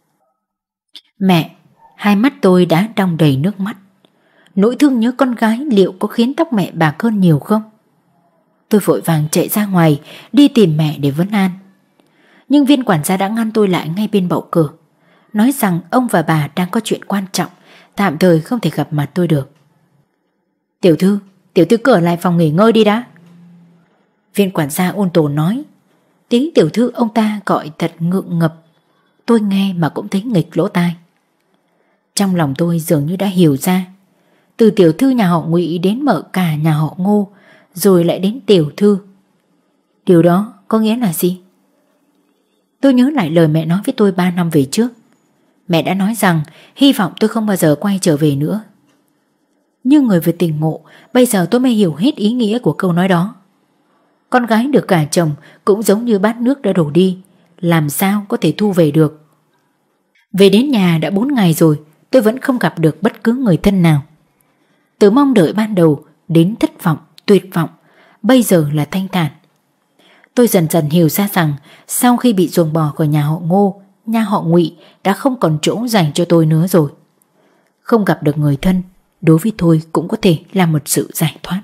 Mẹ, hai mắt tôi đã đong đầy nước mắt. Nỗi thương nhớ con gái liệu có khiến tóc mẹ bạc hơn nhiều không? Tôi vội vàng chạy ra ngoài đi tìm mẹ để vấn an. Nhưng viên quản gia đã ngăn tôi lại ngay bên bậu cửa, nói rằng ông và bà đang có chuyện quan trọng, tạm thời không thể gặp mặt tôi được. Tiểu thư, tiểu thư cứ ở lại phòng nghỉ ngơi đi đã. Viên quản gia ôn tồn nói. Tiếng tiểu thư ông ta gọi thật ngượng ngập, tôi nghe mà cũng thấy nghịch lỗ tai. Trong lòng tôi dường như đã hiểu ra, từ tiểu thư nhà họ Ngụy đến mợ cả nhà họ Ngô, rồi lại đến tiểu thư. Điều đó có nghĩa là gì? Tôi nhớ lại lời mẹ nói với tôi ba năm về trước. Mẹ đã nói rằng hy vọng tôi không bao giờ quay trở về nữa. Nhưng người vừa tỉnh ngộ, bây giờ tôi mới hiểu hết ý nghĩa của câu nói đó. Con gái được gả chồng cũng giống như bát nước đã đổ đi, làm sao có thể thu về được. Về đến nhà đã bốn ngày rồi, tôi vẫn không gặp được bất cứ người thân nào. Từ mong đợi ban đầu đến thất vọng, tuyệt vọng, bây giờ là thanh thản. Tôi dần dần hiểu ra rằng sau khi bị ruồng bỏ khỏi nhà họ Ngô, nhà họ Ngụy đã không còn chỗ dành cho tôi nữa rồi. Không gặp được người thân, đối với tôi cũng có thể là một sự giải thoát.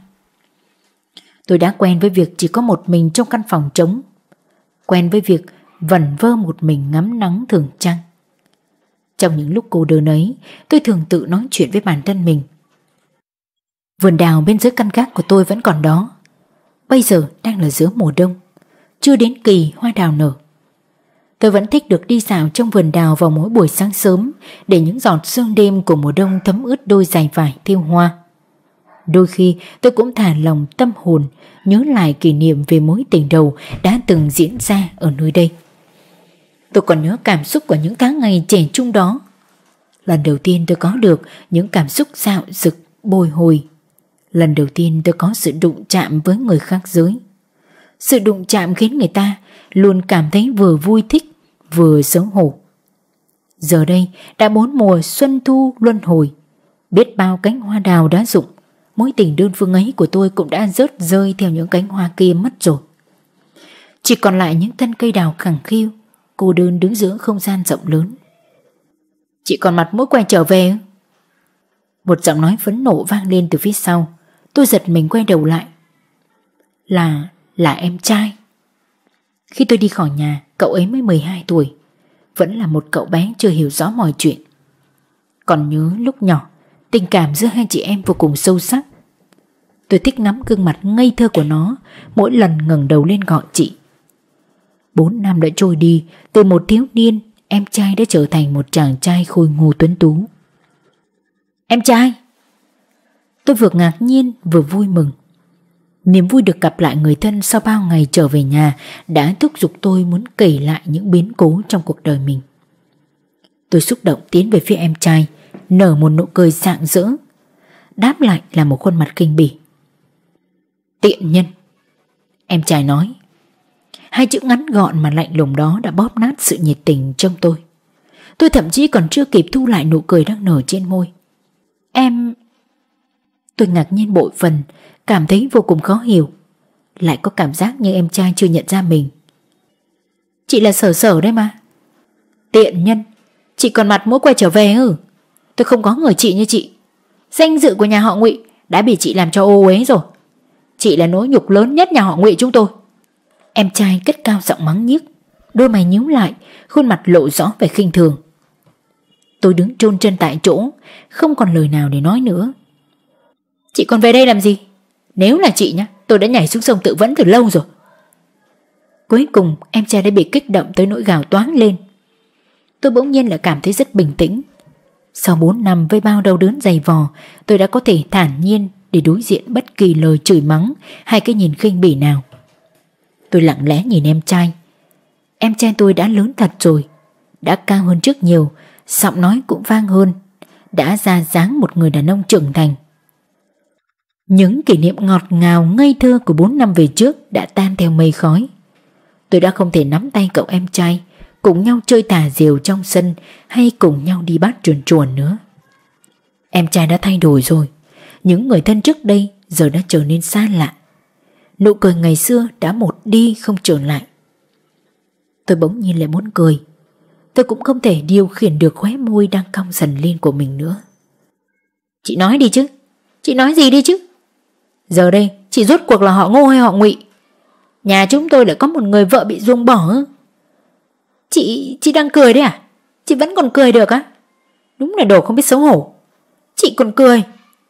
Tôi đã quen với việc chỉ có một mình trong căn phòng trống, quen với việc vẩn vơ một mình ngắm nắng thưởng trăng. Trong những lúc cô đơn ấy, tôi thường tự nói chuyện với bản thân mình. Vườn đào bên dưới căn gác của tôi vẫn còn đó. Bây giờ đang là giữa mùa đông, chưa đến kỳ hoa đào nở. Tôi vẫn thích được đi dạo trong vườn đào vào mỗi buổi sáng sớm, để những giọt sương đêm của mùa đông thấm ướt đôi giày vải thêu hoa. Đôi khi tôi cũng thả lòng tâm hồn, nhớ lại kỷ niệm về mối tình đầu đã từng diễn ra ở nơi đây. Tôi còn nhớ cảm xúc của những tháng ngày trẻ trung đó. Lần đầu tiên tôi có được những cảm xúc dạo dực, bồi hồi. Lần đầu tiên tôi có sự đụng chạm với người khác giới. Sự đụng chạm khiến người ta luôn cảm thấy vừa vui thích, vừa xấu hổ. Giờ đây đã bốn mùa xuân thu luân hồi, biết bao cánh hoa đào đã rụng, mối tình đơn phương ấy của tôi cũng đã rớt rơi theo những cánh hoa kia mất rồi. Chỉ còn lại những thân cây đào khẳng khiu, cô đơn đứng giữa không gian rộng lớn. Chị còn mặt mũi quay trở về? Một giọng nói phẫn nộ vang lên từ phía sau. Tôi giật mình quay đầu lại. Là, là em trai. Khi tôi đi khỏi nhà, cậu ấy mới mười hai tuổi, vẫn là một cậu bé chưa hiểu rõ mọi chuyện. Còn nhớ lúc nhỏ, tình cảm giữa hai chị em vô cùng sâu sắc. Tôi thích ngắm gương mặt ngây thơ của nó mỗi lần ngẩng đầu lên gọi chị. Bốn năm đã trôi đi, từ một thiếu niên, em trai đã trở thành một chàng trai khôi ngô tuấn tú. Em trai! Tôi vừa ngạc nhiên vừa vui mừng. Niềm vui được gặp lại người thân sau bao ngày trở về nhà đã thúc giục tôi muốn kể lại những biến cố trong cuộc đời mình. Tôi xúc động tiến về phía em trai, nở một nụ cười rạng rỡ. Đáp lại là một khuôn mặt khinh bỉ. Tiện nhân! Em trai nói. Hai chữ ngắn gọn mà lạnh lùng đó đã bóp nát sự nhiệt tình trong tôi. Tôi thậm chí còn chưa kịp thu lại nụ cười đang nở trên môi. Em... Tôi ngạc nhiên bội phần, cảm thấy vô cùng khó hiểu. Lại có cảm giác như em trai chưa nhận ra mình. Chị là Sở Sở đấy mà. Tiện nhân! Chị còn mặt mũi quay trở về ư? Tôi không có người chị như chị. Danh dự của nhà họ Ngụy đã bị chị làm cho ô uế rồi. Chị là nỗi nhục lớn nhất nhà họ Ngụy chúng tôi. Em trai cất cao giọng mắng nhiếc, đôi mày nhíu lại, khuôn mặt lộ rõ vẻ khinh thường. Tôi đứng chôn chân tại chỗ, không còn lời nào để nói nữa. Chị còn về đây làm gì? Nếu là chị nhá, tôi đã nhảy xuống sông tự vẫn từ lâu rồi. Cuối cùng em trai đã bị kích động tới nỗi gào toáng lên. Tôi bỗng nhiên lại cảm thấy rất bình tĩnh. Sau bốn năm với bao đau đớn dày vò, tôi đã có thể thản nhiên để đối diện bất kỳ lời chửi mắng hay cái nhìn khinh bỉ nào. Tôi lặng lẽ nhìn em trai. Em trai tôi đã lớn thật rồi, đã cao hơn trước nhiều, giọng nói cũng vang hơn, đã ra dáng một người đàn ông trưởng thành. Những kỷ niệm ngọt ngào ngây thơ của bốn năm về trước đã tan theo mây khói. Tôi đã không thể nắm tay cậu em trai cùng nhau chơi tà diều trong sân hay cùng nhau đi bắt chuồn chuồn nữa. Em trai đã thay đổi rồi. Những người thân trước đây giờ đã trở nên xa lạ. Nụ cười ngày xưa đã một đi không trở lại. Tôi bỗng nhiên lại muốn cười. Tôi cũng không thể điều khiển được khóe môi đang cong dần lên của mình nữa. Chị nói đi chứ. Chị nói gì đi chứ. Giờ đây chị rốt cuộc là họ Ngô hay họ Ngụy? Nhà chúng tôi lại có một người vợ bị ruồng bỏ. Chị, chị đang cười đấy à? Chị vẫn còn cười được á? Đúng là đồ không biết xấu hổ. Chị còn cười.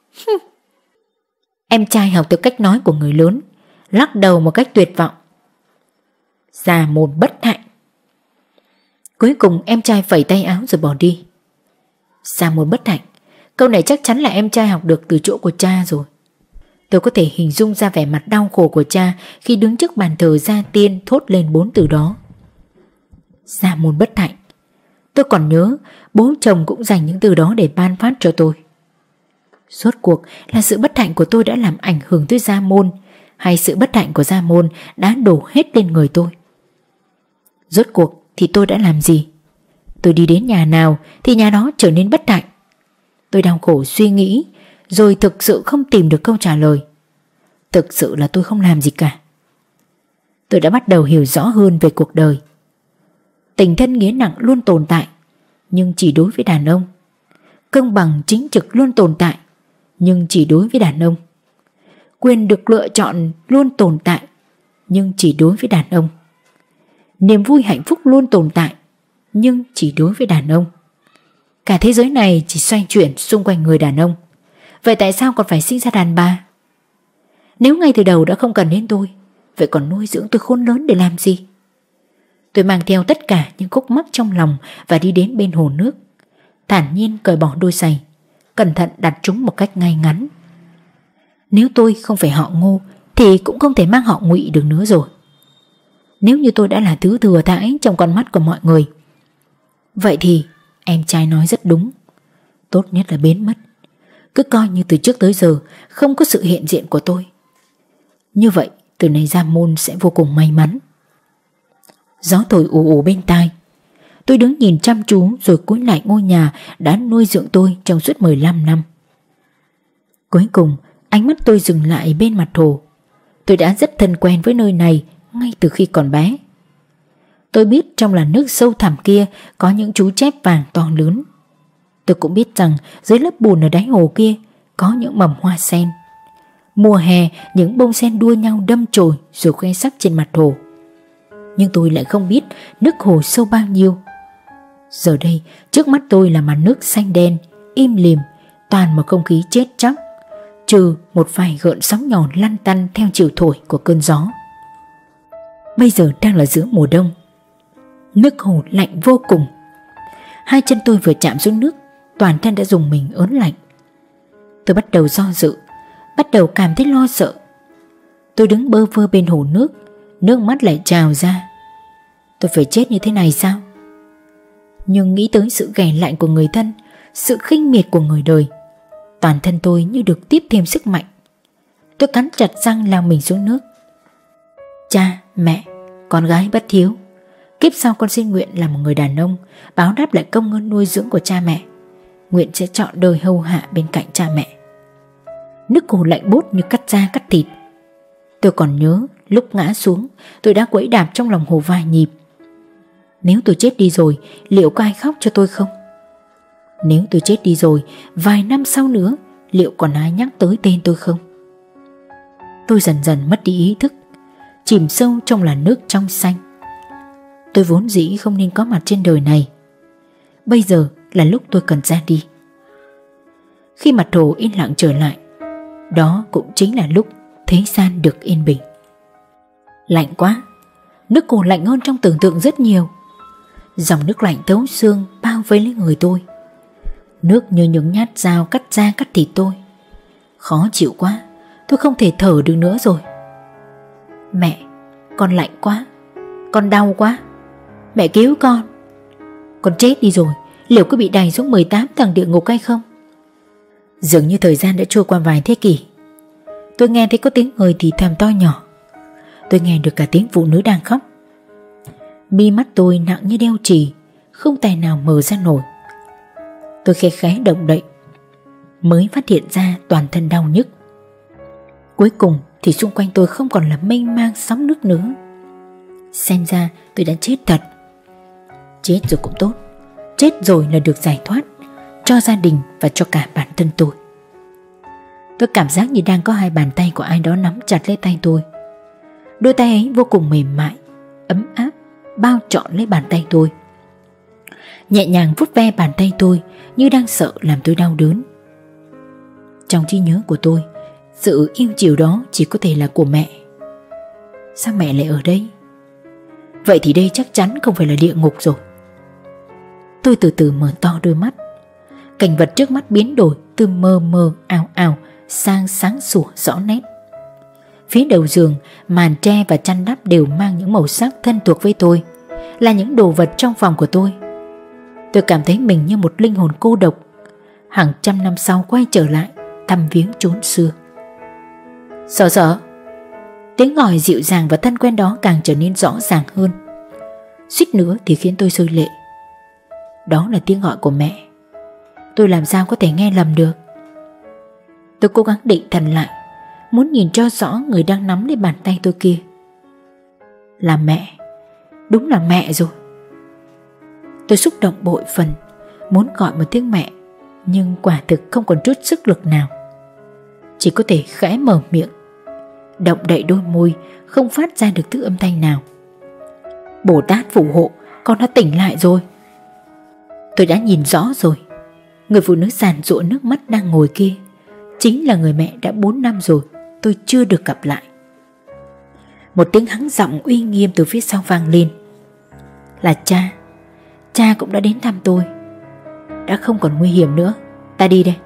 Em trai học từ cách nói của người lớn, lắc đầu một cách tuyệt vọng. Già mồm bất hạnh. Cuối cùng em trai phẩy tay áo rồi bỏ đi. Già mồm bất hạnh. Câu này chắc chắn là em trai học được từ chỗ của cha rồi. Tôi có thể hình dung ra vẻ mặt đau khổ của cha khi đứng trước bàn thờ gia tiên thốt lên bốn từ đó. Già môn bất hạnh. Tôi còn nhớ bố chồng cũng dành những từ đó để ban phát cho tôi. Rốt cuộc là sự bất hạnh của tôi đã làm ảnh hưởng tới gia môn, hay sự bất hạnh của gia môn đã đổ hết lên người tôi? Rốt cuộc thì tôi đã làm gì? Tôi đi đến nhà nào thì nhà đó trở nên bất hạnh. Tôi đau khổ suy nghĩ, rồi thực sự không tìm được câu trả lời. Thực sự là tôi không làm gì cả. Tôi đã bắt đầu hiểu rõ hơn về cuộc đời. Tình thân nghĩa nặng luôn tồn tại, nhưng chỉ đối với đàn ông. Công bằng chính trực luôn tồn tại, nhưng chỉ đối với đàn ông. Quyền được lựa chọn luôn tồn tại, nhưng chỉ đối với đàn ông. Niềm vui hạnh phúc luôn tồn tại, nhưng chỉ đối với đàn ông. Cả thế giới này chỉ xoay chuyển xung quanh người đàn ông. Vậy tại sao còn phải sinh ra đàn bà? Nếu ngay từ đầu đã không cần đến tôi, vậy còn nuôi dưỡng tôi khôn lớn để làm gì? Tôi mang theo tất cả những khúc mắc trong lòng và đi đến bên hồ nước, thản nhiên cởi bỏ đôi giày, cẩn thận đặt chúng một cách ngay ngắn. Nếu tôi không phải họ Ngô thì cũng không thể mang họ Ngụy được nữa rồi. Nếu như tôi đã là thứ thừa thãi trong con mắt của mọi người, vậy thì em trai nói rất đúng, tốt nhất là biến mất. Cứ coi như từ trước tới giờ không có sự hiện diện của tôi. Như vậy từ nay ra môn sẽ vô cùng may mắn. Gió thổi ù ù bên tai. Tôi đứng nhìn chăm chú rồi cúi lại ngôi nhà đã nuôi dưỡng tôi trong suốt mười lăm năm. Cuối cùng ánh mắt tôi dừng lại bên mặt hồ. Tôi đã rất thân quen với nơi này ngay từ khi còn bé. Tôi biết trong làn nước sâu thẳm kia có những chú chép vàng to lớn. Tôi cũng biết rằng dưới lớp bùn ở đáy hồ kia có những mầm hoa sen. Mùa hè những bông sen đua nhau đâm chồi rồi khoe sắc trên mặt hồ. Nhưng tôi lại không biết nước hồ sâu bao nhiêu. Giờ đây trước mắt tôi là mặt nước xanh đen, im lìm, toàn một không khí chết chóc, trừ một vài gợn sóng nhỏ lăn tăn theo chiều thổi của cơn gió. Bây giờ đang là giữa mùa đông. Nước hồ lạnh vô cùng. Hai chân tôi vừa chạm xuống nước, toàn thân đã rùng mình ớn lạnh. Tôi bắt đầu do dự, bắt đầu cảm thấy lo sợ. Tôi đứng bơ vơ bên hồ nước, nước mắt lại trào ra. Tôi phải chết như thế này sao? Nhưng nghĩ tới sự ghẻ lạnh của người thân, sự khinh miệt của người đời, toàn thân tôi như được tiếp thêm sức mạnh. Tôi cắn chặt răng lao mình xuống nước. Cha, mẹ, con gái bất hiếu, kiếp sau con xin nguyện là một người đàn ông, báo đáp lại công ơn nuôi dưỡng của cha mẹ. Nguyện sẽ chọn đời hầu hạ bên cạnh cha mẹ. Nước hồ lạnh bốt như cắt da cắt thịt. Tôi còn nhớ lúc ngã xuống, tôi đã quẫy đạp trong lòng hồ vài nhịp. Nếu tôi chết đi rồi, liệu có ai khóc cho tôi không? Nếu tôi chết đi rồi, vài năm sau nữa, liệu còn ai nhắc tới tên tôi không? Tôi dần dần mất đi ý thức, chìm sâu trong làn nước trong xanh. Tôi vốn dĩ không nên có mặt trên đời này. Bây giờ là lúc tôi cần ra đi. Khi mặt hồ yên lặng trở lại, đó cũng chính là lúc thế gian được yên bình. Lạnh quá. Nước hồ lạnh hơn trong tưởng tượng rất nhiều. Dòng nước lạnh thấu xương bao vây lấy người tôi. Nước như những nhát dao cắt da cắt thịt tôi. Khó chịu quá. Tôi không thể thở được nữa rồi. Mẹ, con lạnh quá. Con đau quá. Mẹ cứu con. Con chết đi rồi, liệu có bị đày xuống mười tám tầng địa ngục hay không? Dường như thời gian đã trôi qua vài thế kỷ. Tôi nghe thấy có tiếng người thì thầm to nhỏ. Tôi nghe được cả tiếng phụ nữ đang khóc. Mi mắt tôi nặng như đeo chì, không tài nào mở ra nổi. Tôi khẽ khẽ động đậy, mới phát hiện ra toàn thân đau nhức. Cuối cùng thì xung quanh tôi không còn là mênh mang sóng nước nữa. Xem ra tôi đã chết thật. Chết rồi cũng tốt. Chết rồi là được giải thoát, cho gia đình và cho cả bản thân tôi. Tôi cảm giác như đang có hai bàn tay của ai đó nắm chặt lấy tay tôi. Đôi tay ấy vô cùng mềm mại, ấm áp, bao trọn lấy bàn tay tôi. Nhẹ nhàng vuốt ve bàn tay tôi như đang sợ làm tôi đau đớn. Trong trí nhớ của tôi, sự yêu chiều đó chỉ có thể là của mẹ. Sao mẹ lại ở đây? Vậy thì đây chắc chắn không phải là địa ngục rồi. Tôi từ từ mở to đôi mắt. Cảnh vật trước mắt biến đổi từ mờ mờ ảo ảo sang sáng sủa rõ nét. Phía đầu giường, màn tre và chăn đắp đều mang những màu sắc thân thuộc với tôi, là những đồ vật trong phòng của tôi. Tôi cảm thấy mình như một linh hồn cô độc, hàng trăm năm sau quay trở lại thăm viếng chốn xưa. Sợ sợ. Tiếng gọi dịu dàng và thân quen đó càng trở nên rõ ràng hơn, suýt nữa thì khiến tôi rơi lệ. Đó là tiếng gọi của mẹ. Tôi làm sao có thể nghe lầm được. Tôi cố gắng định thần lại, muốn nhìn cho rõ người đang nắm lấy bàn tay tôi kia. Là mẹ. Đúng là mẹ rồi. Tôi xúc động bội phần, muốn gọi một tiếng mẹ, nhưng quả thực không còn chút sức lực nào. Chỉ có thể khẽ mở miệng, động đậy đôi môi, không phát ra được thứ âm thanh nào. Bồ Tát phù hộ, con đã tỉnh lại rồi. Tôi đã nhìn rõ rồi. Người phụ nữ giàn giụa nước mắt đang ngồi kia chính là người mẹ đã bốn năm rồi tôi chưa được gặp lại. Một tiếng hắng giọng uy nghiêm từ phía sau vang lên. Là cha. Cha cũng đã đến thăm tôi. Đã không còn nguy hiểm nữa, ta đi đây.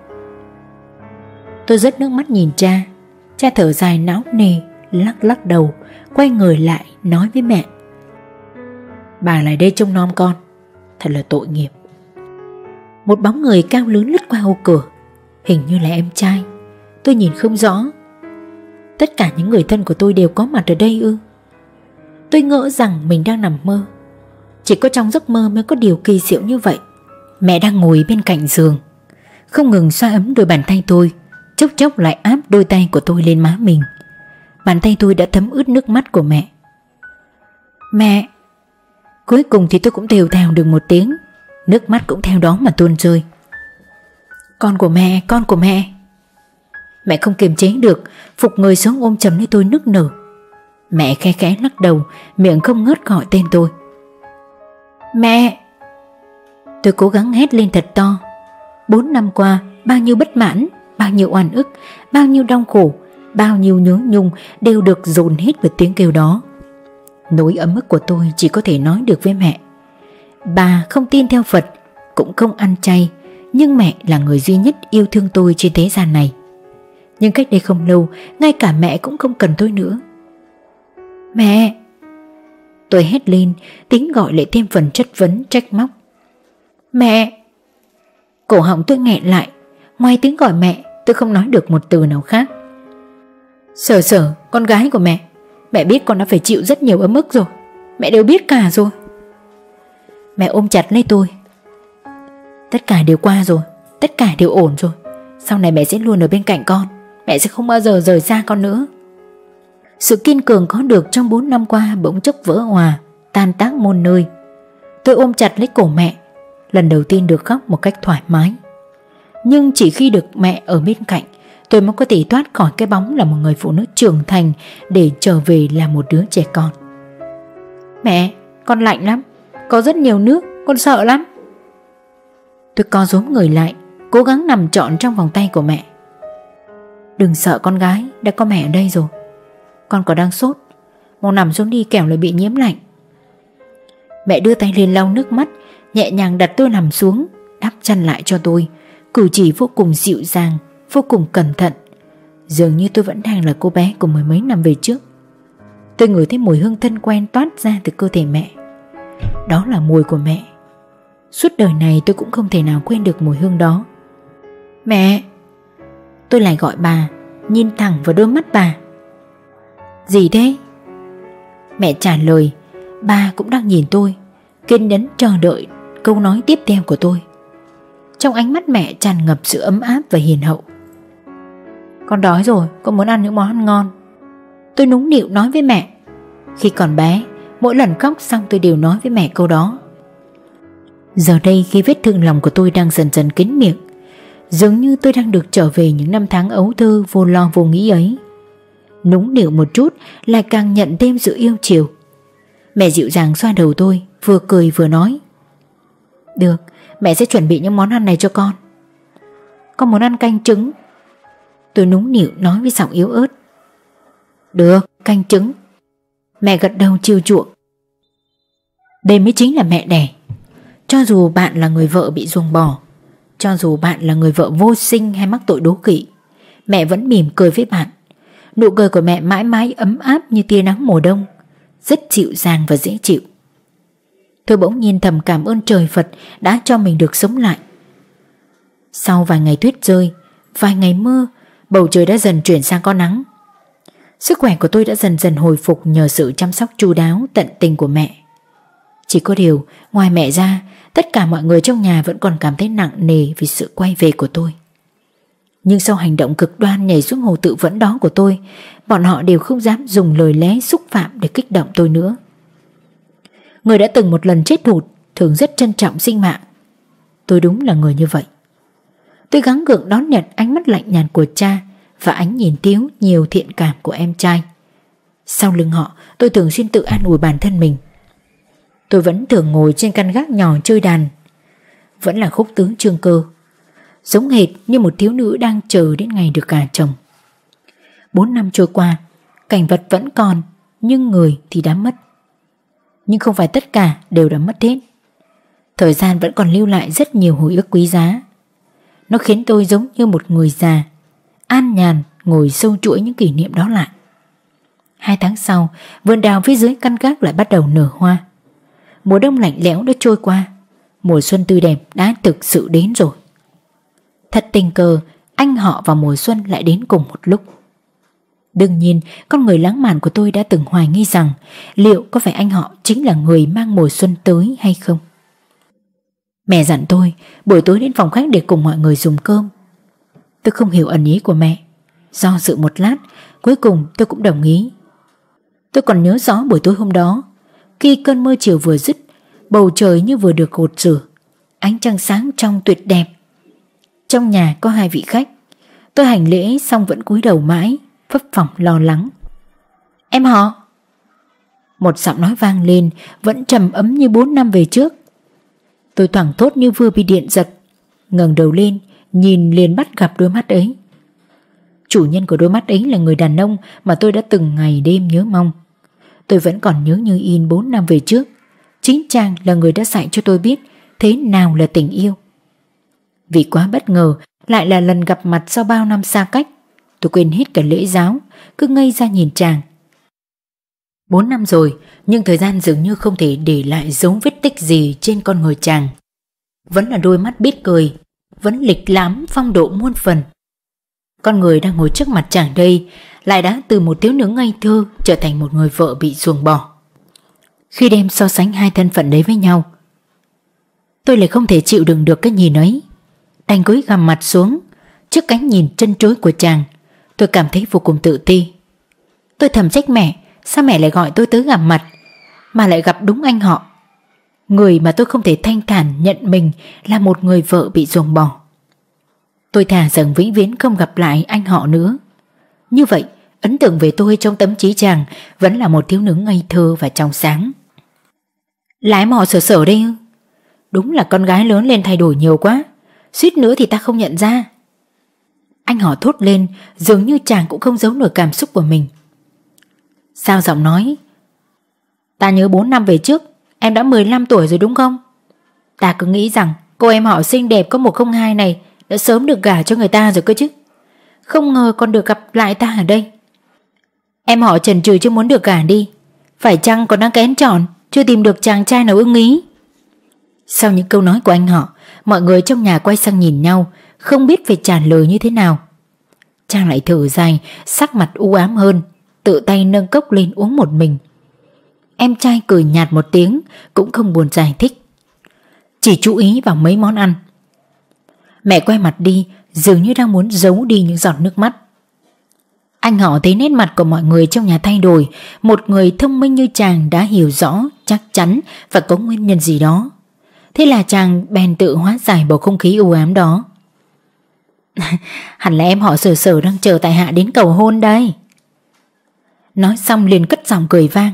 Tôi rớt nước mắt nhìn cha. Cha thở dài não nề, lắc lắc đầu, quay người lại nói với mẹ: Bà lại đây trông nom con, thật là tội nghiệp. Một bóng người cao lớn lướt qua ô cửa, hình như là em trai. Tôi nhìn không rõ. Tất cả những người thân của tôi đều có mặt ở đây ư? Tôi ngỡ rằng mình đang nằm mơ. Chỉ có trong giấc mơ mới có điều kỳ diệu như vậy. Mẹ đang ngồi bên cạnh giường, không ngừng xoa ấm đôi bàn tay tôi, chốc chốc lại áp đôi tay của tôi lên má mình. Bàn tay tôi đã thấm ướt nước mắt của mẹ. Mẹ. Cuối cùng thì tôi cũng thều thào được một tiếng, nước mắt cũng theo đó mà tuôn rơi. Con của mẹ, con của mẹ. Mẹ không kiềm chế được, phục người xuống ôm chầm lấy tôi nức nở. Mẹ khẽ khẽ lắc đầu, miệng không ngớt gọi tên tôi. Mẹ. Tôi cố gắng hét lên thật to. Bốn năm qua, bao nhiêu bất mãn, bao nhiêu oan ức, bao nhiêu đau khổ, bao nhiêu nhớ nhung đều được dồn hết vào tiếng kêu đó. Nỗi ấm ức của tôi chỉ có thể nói được với mẹ. Bà không tin theo Phật, cũng không ăn chay, nhưng mẹ là người duy nhất yêu thương tôi trên thế gian này. Nhưng cách đây không lâu, ngay cả mẹ cũng không cần tôi nữa. Mẹ. Tôi hét lên, tiếng gọi lại thêm phần chất vấn trách móc. Mẹ. Cổ họng tôi nghẹn lại. Ngoài tiếng gọi mẹ, tôi không nói được một từ nào khác. Sở Sở, con gái của mẹ, mẹ biết con đã phải chịu rất nhiều ấm ức rồi. Mẹ đều biết cả rồi. Mẹ ôm chặt lấy tôi. Tất cả đều qua rồi, tất cả đều ổn rồi. Sau này mẹ sẽ luôn ở bên cạnh con. Mẹ sẽ không bao giờ rời xa con nữa. Sự kiên cường có được trong bốn năm qua bỗng chốc vỡ hòa, tan tác muôn nơi. Tôi ôm chặt lấy cổ mẹ, lần đầu tiên được khóc một cách thoải mái. Nhưng chỉ khi được mẹ ở bên cạnh, tôi mới có thể thoát khỏi cái bóng là một người phụ nữ trưởng thành để trở về là một đứa trẻ con. Mẹ, con lạnh lắm, có rất nhiều nước, con sợ lắm. Tôi co rúm người lại, cố gắng nằm trọn trong vòng tay của mẹ. Đừng sợ con gái, đã có mẹ ở đây rồi. Con còn đang sốt, mau nằm xuống đi kẻo lại bị nhiễm lạnh. Mẹ đưa tay lên lau nước mắt, nhẹ nhàng đặt tôi nằm xuống, đắp chăn lại cho tôi, cử chỉ vô cùng dịu dàng, vô cùng cẩn thận. Dường như tôi vẫn đang là cô bé của mười mấy năm về trước. Tôi ngửi thấy mùi hương thân quen toát ra từ cơ thể mẹ. Đó là mùi của mẹ. Suốt đời này tôi cũng không thể nào quên được mùi hương đó. Mẹ. Tôi lại gọi bà, nhìn thẳng vào đôi mắt bà. Gì thế? Mẹ trả lời. Bà cũng đang nhìn tôi, kiên nhẫn chờ đợi câu nói tiếp theo của tôi. Trong ánh mắt mẹ tràn ngập sự ấm áp và hiền hậu. Con đói rồi, con muốn ăn những món ăn ngon. Tôi nũng nịu nói với mẹ. Khi còn bé, mỗi lần khóc xong tôi đều nói với mẹ câu đó. Giờ đây khi vết thương lòng của tôi đang dần dần kín miệng, giống như tôi đang được trở về những năm tháng ấu thơ vô lo vô nghĩ ấy. Nũng nịu một chút lại càng nhận thêm sự yêu chiều. Mẹ dịu dàng xoa đầu tôi, vừa cười vừa nói. Được, mẹ sẽ chuẩn bị những món ăn này cho con. Con muốn ăn canh trứng. Tôi nũng nịu nói với giọng yếu ớt. Được, canh trứng. Mẹ gật đầu chiều chuộng. Đây mới chính là mẹ đẻ. Cho dù bạn là người vợ bị ruồng bỏ, cho dù bạn là người vợ vô sinh hay mắc tội đố kỵ, mẹ vẫn mỉm cười với bạn. Nụ cười của mẹ mãi mãi ấm áp như tia nắng mùa đông, rất dịu dàng và dễ chịu. Tôi bỗng nhiên thầm cảm ơn trời Phật đã cho mình được sống lại. Sau vài ngày tuyết rơi, vài ngày mưa, bầu trời đã dần chuyển sang có nắng. Sức khỏe của tôi đã dần dần hồi phục nhờ sự chăm sóc chu đáo tận tình của mẹ. Chỉ có điều, ngoài mẹ ra, tất cả mọi người trong nhà vẫn còn cảm thấy nặng nề vì sự quay về của tôi. Nhưng sau hành động cực đoan nhảy xuống hồ tự vẫn đó của tôi, bọn họ đều không dám dùng lời lẽ xúc phạm để kích động tôi nữa. Người đã từng một lần chết hụt thường rất trân trọng sinh mạng. Tôi đúng là người như vậy. Tôi gắng gượng đón nhận ánh mắt lạnh nhạt của cha và ánh nhìn Tiếu nhiều thiện cảm của em trai. Sau lưng họ, tôi thường xuyên tự an ủi bản thân mình. Tôi vẫn thường ngồi trên căn gác nhỏ chơi đàn. Vẫn là khúc tướng Trương Cơ, giống hệt như một thiếu nữ đang chờ đến ngày được gả chồng. Bốn năm trôi qua, cảnh vật vẫn còn, nhưng người thì đã mất. Nhưng không phải tất cả đều đã mất hết. Thời gian vẫn còn lưu lại rất nhiều hồi ức quý giá. Nó khiến tôi giống như một người già, an nhàn ngồi sâu chuỗi những kỷ niệm đó lại. Hai tháng sau, vườn đào phía dưới căn gác lại bắt đầu nở hoa. Mùa đông lạnh lẽo đã trôi qua, mùa xuân tươi đẹp đã thực sự đến rồi. Thật tình cờ, anh họ và mùa xuân lại đến cùng một lúc. Đương nhiên, con người lãng mạn của tôi đã từng hoài nghi rằng liệu có phải anh họ chính là người mang mùa xuân tới hay không. Mẹ dặn tôi buổi tối đến phòng khách để cùng mọi người dùng cơm. Tôi không hiểu ẩn ý của mẹ. Do dự một lát, cuối cùng tôi cũng đồng ý. Tôi còn nhớ rõ buổi tối hôm đó, khi cơn mưa chiều vừa dứt, bầu trời như vừa được gột rửa, ánh trăng sáng trong tuyệt đẹp. Trong nhà có hai vị khách. Tôi hành lễ xong vẫn cúi đầu mãi, phấp phỏng lo lắng. Em họ. Một giọng nói vang lên, vẫn trầm ấm như bốn năm về trước. Tôi thoảng thốt như vừa bị điện giật, ngẩng đầu lên, nhìn liền bắt gặp đôi mắt ấy. Chủ nhân của đôi mắt ấy là người đàn ông mà tôi đã từng ngày đêm nhớ mong. Tôi vẫn còn nhớ như in bốn năm về trước. Chính chàng là người đã dạy cho tôi biết thế nào là tình yêu. Vì quá bất ngờ, lại là lần gặp mặt sau bao năm xa cách, tôi quên hết cả lễ giáo, cứ ngây ra nhìn chàng. Bốn năm rồi, nhưng thời gian dường như không thể để lại dấu vết tích gì trên con người chàng. Vẫn là đôi mắt biết cười, vẫn lịch lãm phong độ muôn phần. Con người đang ngồi trước mặt chàng đây lại đã từ một thiếu nữ ngây thơ trở thành một người vợ bị ruồng bỏ. Khi đem so sánh hai thân phận đấy với nhau, tôi lại không thể chịu đựng được cái nhìn ấy. Đành cúi gằm mặt xuống trước cánh nhìn trân trối của chàng. Tôi cảm thấy vô cùng tự ti. Tôi thầm trách mẹ, sao mẹ lại gọi tôi tới gặp mặt mà lại gặp đúng anh họ, người mà tôi không thể thanh thản nhận mình là một người vợ bị ruồng bỏ. Tôi thà rằng vĩnh viễn không gặp lại anh họ nữa. Như vậy, ấn tượng về tôi trong tấm trí chàng vẫn là một thiếu nữ ngây thơ và trong sáng. Là em họ Sở Sở đây ư? Đúng là con gái lớn lên thay đổi nhiều quá, suýt nữa thì ta không nhận ra. Anh họ thốt lên, dường như chàng cũng không giấu nổi cảm xúc của mình. Sao giọng nói? Ta nhớ bốn năm về trước em đã mười lăm tuổi rồi đúng không? Ta cứ nghĩ rằng cô em họ xinh đẹp có một không hai này đã sớm được gả cho người ta rồi cơ chứ. Không ngờ còn được gặp lại ta ở đây. Em họ chần chừ chưa muốn được gả đi, phải chăng còn đang kén chọn, chưa tìm được chàng trai nào ưng ý? Sau những câu nói của anh họ, mọi người trong nhà quay sang nhìn nhau, không biết phải trả lời như thế nào. Chàng lại thở dài, sắc mặt u ám hơn, tự tay nâng cốc lên uống một mình. Em trai cười nhạt một tiếng, cũng không buồn giải thích, chỉ chú ý vào mấy món ăn. Mẹ quay mặt đi, dường như đang muốn giấu đi những giọt nước mắt. Anh họ thấy nét mặt của mọi người trong nhà thay đổi. Một người thông minh như chàng đã hiểu rõ, chắc chắn và có nguyên nhân gì đó. Thế là chàng bèn tự hóa giải bầu không khí u ám đó. Hẳn là em họ Sở Sở đang chờ tại hạ đến cầu hôn đây. Nói xong liền cất giọng cười vang.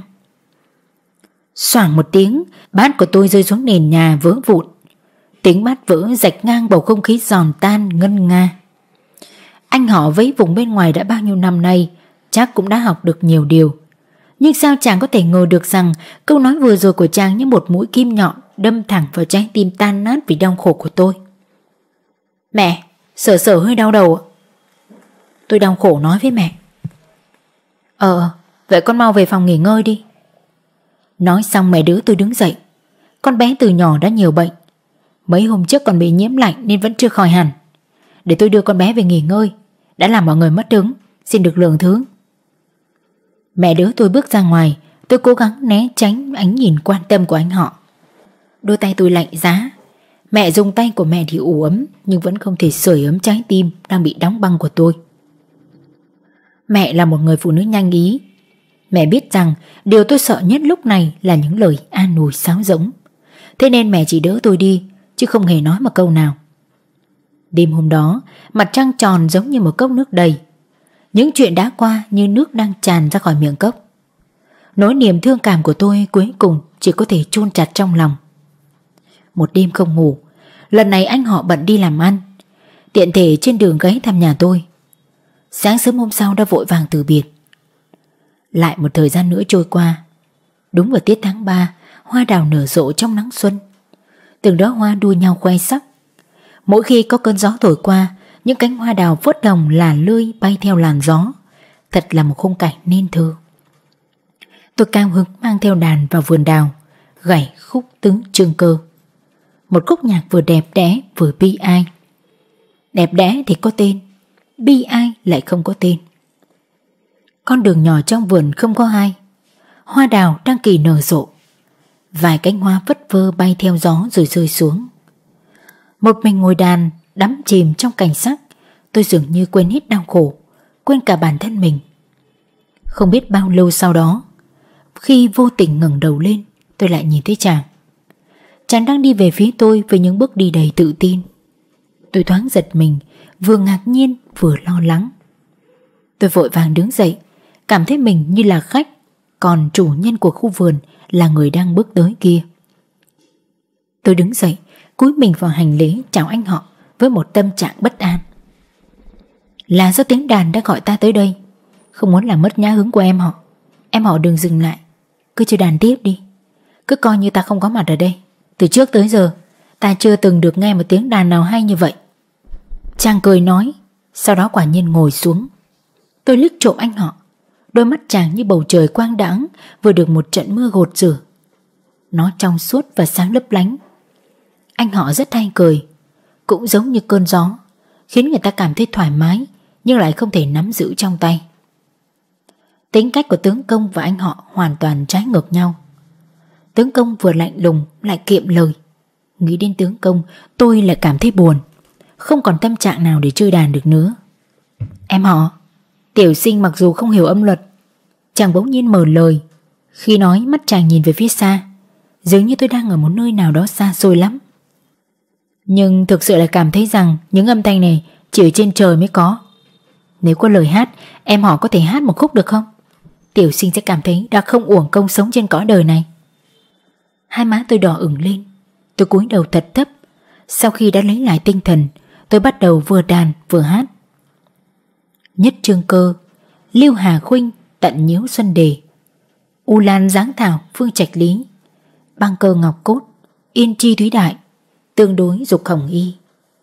Xoảng một tiếng, bát của tôi rơi xuống nền nhà vỡ vụn. Tiếng bát vỡ rạch ngang bầu không khí giòn tan ngân nga. Anh họ với vùng bên ngoài đã bao nhiêu năm nay, chắc cũng đã học được nhiều điều. Nhưng sao chàng có thể ngờ được rằng câu nói vừa rồi của chàng như một mũi kim nhọn đâm thẳng vào trái tim tan nát vì đau khổ của tôi. Mẹ, Sở Sở hơi đau đầu. Tôi đau khổ nói với mẹ. Ờ, vậy con mau về phòng nghỉ ngơi đi. Nói xong mẹ đứa tôi đứng dậy. Con bé từ nhỏ đã nhiều bệnh, mấy hôm trước còn bị nhiễm lạnh nên vẫn chưa khỏi hẳn. Để tôi đưa con bé về nghỉ ngơi, đã làm mọi người mất hứng, xin được lượng thứ. Mẹ đứa tôi bước ra ngoài. Tôi cố gắng né tránh ánh nhìn quan tâm của anh họ. Đôi tay tôi lạnh giá. Mẹ dùng tay của mẹ thì ủ ấm, nhưng vẫn không thể sưởi ấm trái tim đang bị đóng băng của tôi. Mẹ là một người phụ nữ nhanh ý. Mẹ biết rằng điều tôi sợ nhất lúc này là những lời an ủi sáo rỗng. Thế nên mẹ chỉ đỡ tôi đi, chứ không hề nói một câu nào. Đêm hôm đó, mặt trăng tròn giống như một cốc nước đầy. Những chuyện đã qua như nước đang tràn ra khỏi miệng cốc. Nỗi niềm thương cảm của tôi cuối cùng chỉ có thể chôn chặt trong lòng. Một đêm không ngủ, lần này anh họ bận đi làm ăn, tiện thể trên đường ghé thăm nhà tôi. Sáng sớm hôm sau đã vội vàng từ biệt. Lại một thời gian nữa trôi qua. Đúng vào tiết tháng ba, hoa đào nở rộ trong nắng xuân. Từng đóa hoa đua nhau khoe sắc. Mỗi khi có cơn gió thổi qua, những cánh hoa đào phớt hồng là lươi bay theo làn gió. Thật là một khung cảnh nên thơ. Tôi cao hứng mang theo đàn vào vườn đào, gảy khúc Tứ Trương Cơ. Một khúc nhạc vừa đẹp đẽ vừa bi ai. Đẹp đẽ thì có tên, bi ai lại không có tên. Con đường nhỏ trong vườn không có ai. Hoa đào đang kỳ nở rộ. Vài cánh hoa vất vơ bay theo gió rồi rơi xuống. Một mình ngồi đàn, đắm chìm trong cảnh sắc. Tôi dường như quên hết đau khổ, quên cả bản thân mình. Không biết bao lâu sau đó, khi vô tình ngẩng đầu lên, tôi lại nhìn thấy chàng. Chàng đang đi về phía tôi với những bước đi đầy tự tin. Tôi thoáng giật mình, vừa ngạc nhiên vừa lo lắng. Tôi vội vàng đứng dậy, cảm thấy mình như là khách, còn chủ nhân của khu vườn là người đang bước tới kia. Tôi đứng dậy, cúi mình vào hành lễ chào anh họ với một tâm trạng bất an. Là do tiếng đàn đã gọi ta tới đây. Không muốn làm mất nhã hứng của em họ. Em họ đừng dừng lại, cứ chơi đàn tiếp đi. Cứ coi như ta không có mặt ở đây. Từ trước tới giờ ta chưa từng được nghe một tiếng đàn nào hay như vậy. Chàng cười nói, sau đó quả nhiên ngồi xuống. Tôi liếc trộm anh họ. Đôi mắt chàng như bầu trời quang đãng vừa được một trận mưa gột rửa. Nó trong suốt và sáng lấp lánh. Anh họ rất hay cười, cũng giống như cơn gió, khiến người ta cảm thấy thoải mái nhưng lại không thể nắm giữ trong tay. Tính cách của tướng công và anh họ hoàn toàn trái ngược nhau. Tướng công vừa lạnh lùng lại kiệm lời. Nghĩ đến tướng công tôi lại cảm thấy buồn, không còn tâm trạng nào để chơi đàn được nữa. Em họ, tiểu sinh mặc dù không hiểu âm luật. Chàng bỗng nhiên mở lời. Khi nói mắt chàng nhìn về phía xa, dường như tôi đang ở một nơi nào đó xa xôi lắm. Nhưng thực sự là cảm thấy rằng những âm thanh này chỉ ở trên trời mới có. Nếu có lời hát, em họ có thể hát một khúc được không? Tiểu sinh sẽ cảm thấy đã không uổng công sống trên cõi đời này. Hai má tôi đỏ ửng lên. Tôi cúi đầu thật thấp. Sau khi đã lấy lại tinh thần, tôi bắt đầu vừa đàn vừa hát. Nhất Trương Cơ, Lưu Hà Khuynh, Tận Nhiễu Xuân Đề, U Lan Giáng Thảo, Phương Trạch Lý, Băng Cơ Ngọc Cốt, Yên Chi Thúy Đại, Tương Đối Dục Hồng Y.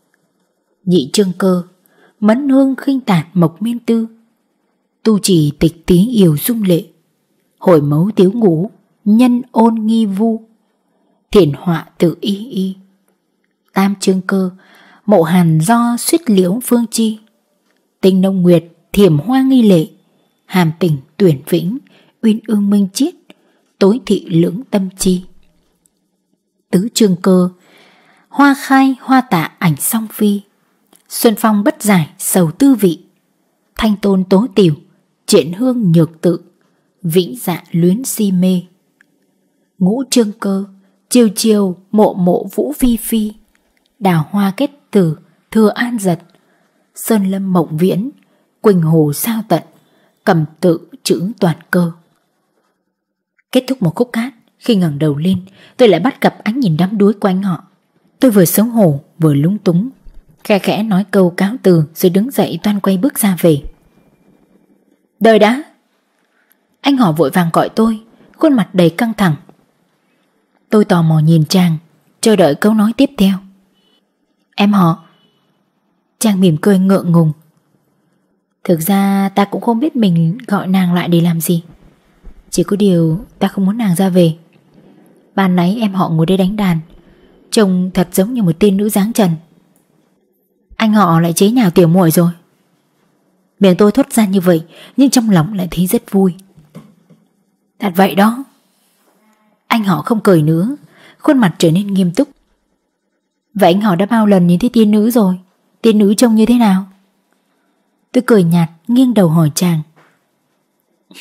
Nhị Trương Cơ, Mẫn Hương Khinh Tạt Mộc Miên Tư, Tu Chỉ Tịch Tí Yểu Dung Lệ, Hồi Mấu Tiếu Ngũ, Nhân Ôn Nghi Vu, Thiển Họa Tự Y Y. Tam Trương Cơ, Mộ Hàn Do Suýt Liễu Phương Chi, Tinh Nông Nguyệt, Thiểm Hoa Nghi Lệ, Hàm Tỉnh Tuyển Vĩnh, Uyên Ương Minh Chiết, Tối Thị Lưỡng Tâm Chi. Tứ Trương Cơ, Hoa Khai Hoa Tạ Ảnh Song Phi, Xuân Phong Bất Giải Sầu Tư Vị, Thanh Tôn Tố Tiểu, Triện Hương Nhược Tự, Vĩnh Dạ Luyến Si Mê. Ngũ Trương Cơ, Chiều Chiều Mộ Mộ Vũ Phi Phi, Đào Hoa Kết Tử, Thừa An Giật, Sơn Lâm Mộng Viễn, Quỳnh Hồ Sao Tận, Cầm Tự Chữ Toàn Cơ. Kết thúc một khúc hát, khi ngẩng đầu lên, tôi lại bắt gặp ánh nhìn đắm đuối của anh họ. Tôi vừa xấu hổ vừa lúng túng, khẽ khẽ nói câu cáo từ rồi đứng dậy toan quay bước ra về. Đợi đã! Anh họ vội vàng gọi tôi, khuôn mặt đầy căng thẳng. Tôi tò mò nhìn chàng, chờ đợi câu nói tiếp theo. Em họ. Chàng mỉm cười ngượng ngùng. Thực ra ta cũng không biết mình gọi nàng lại để làm gì. Chỉ có điều ta không muốn nàng ra về. Ban nãy em họ ngồi đây đánh đàn, trông thật giống như một tiên nữ dáng trần. Anh họ lại chế nhạo tiểu muội rồi. Miệng tôi thốt ra như vậy, nhưng trong lòng lại thấy rất vui. Thật vậy đó. Anh họ không cười nữa, khuôn mặt trở nên nghiêm túc. Vậy anh họ đã bao lần nhìn thấy tiên nữ rồi? Tiên nữ trông như thế nào? Tôi cười nhạt, nghiêng đầu hỏi chàng.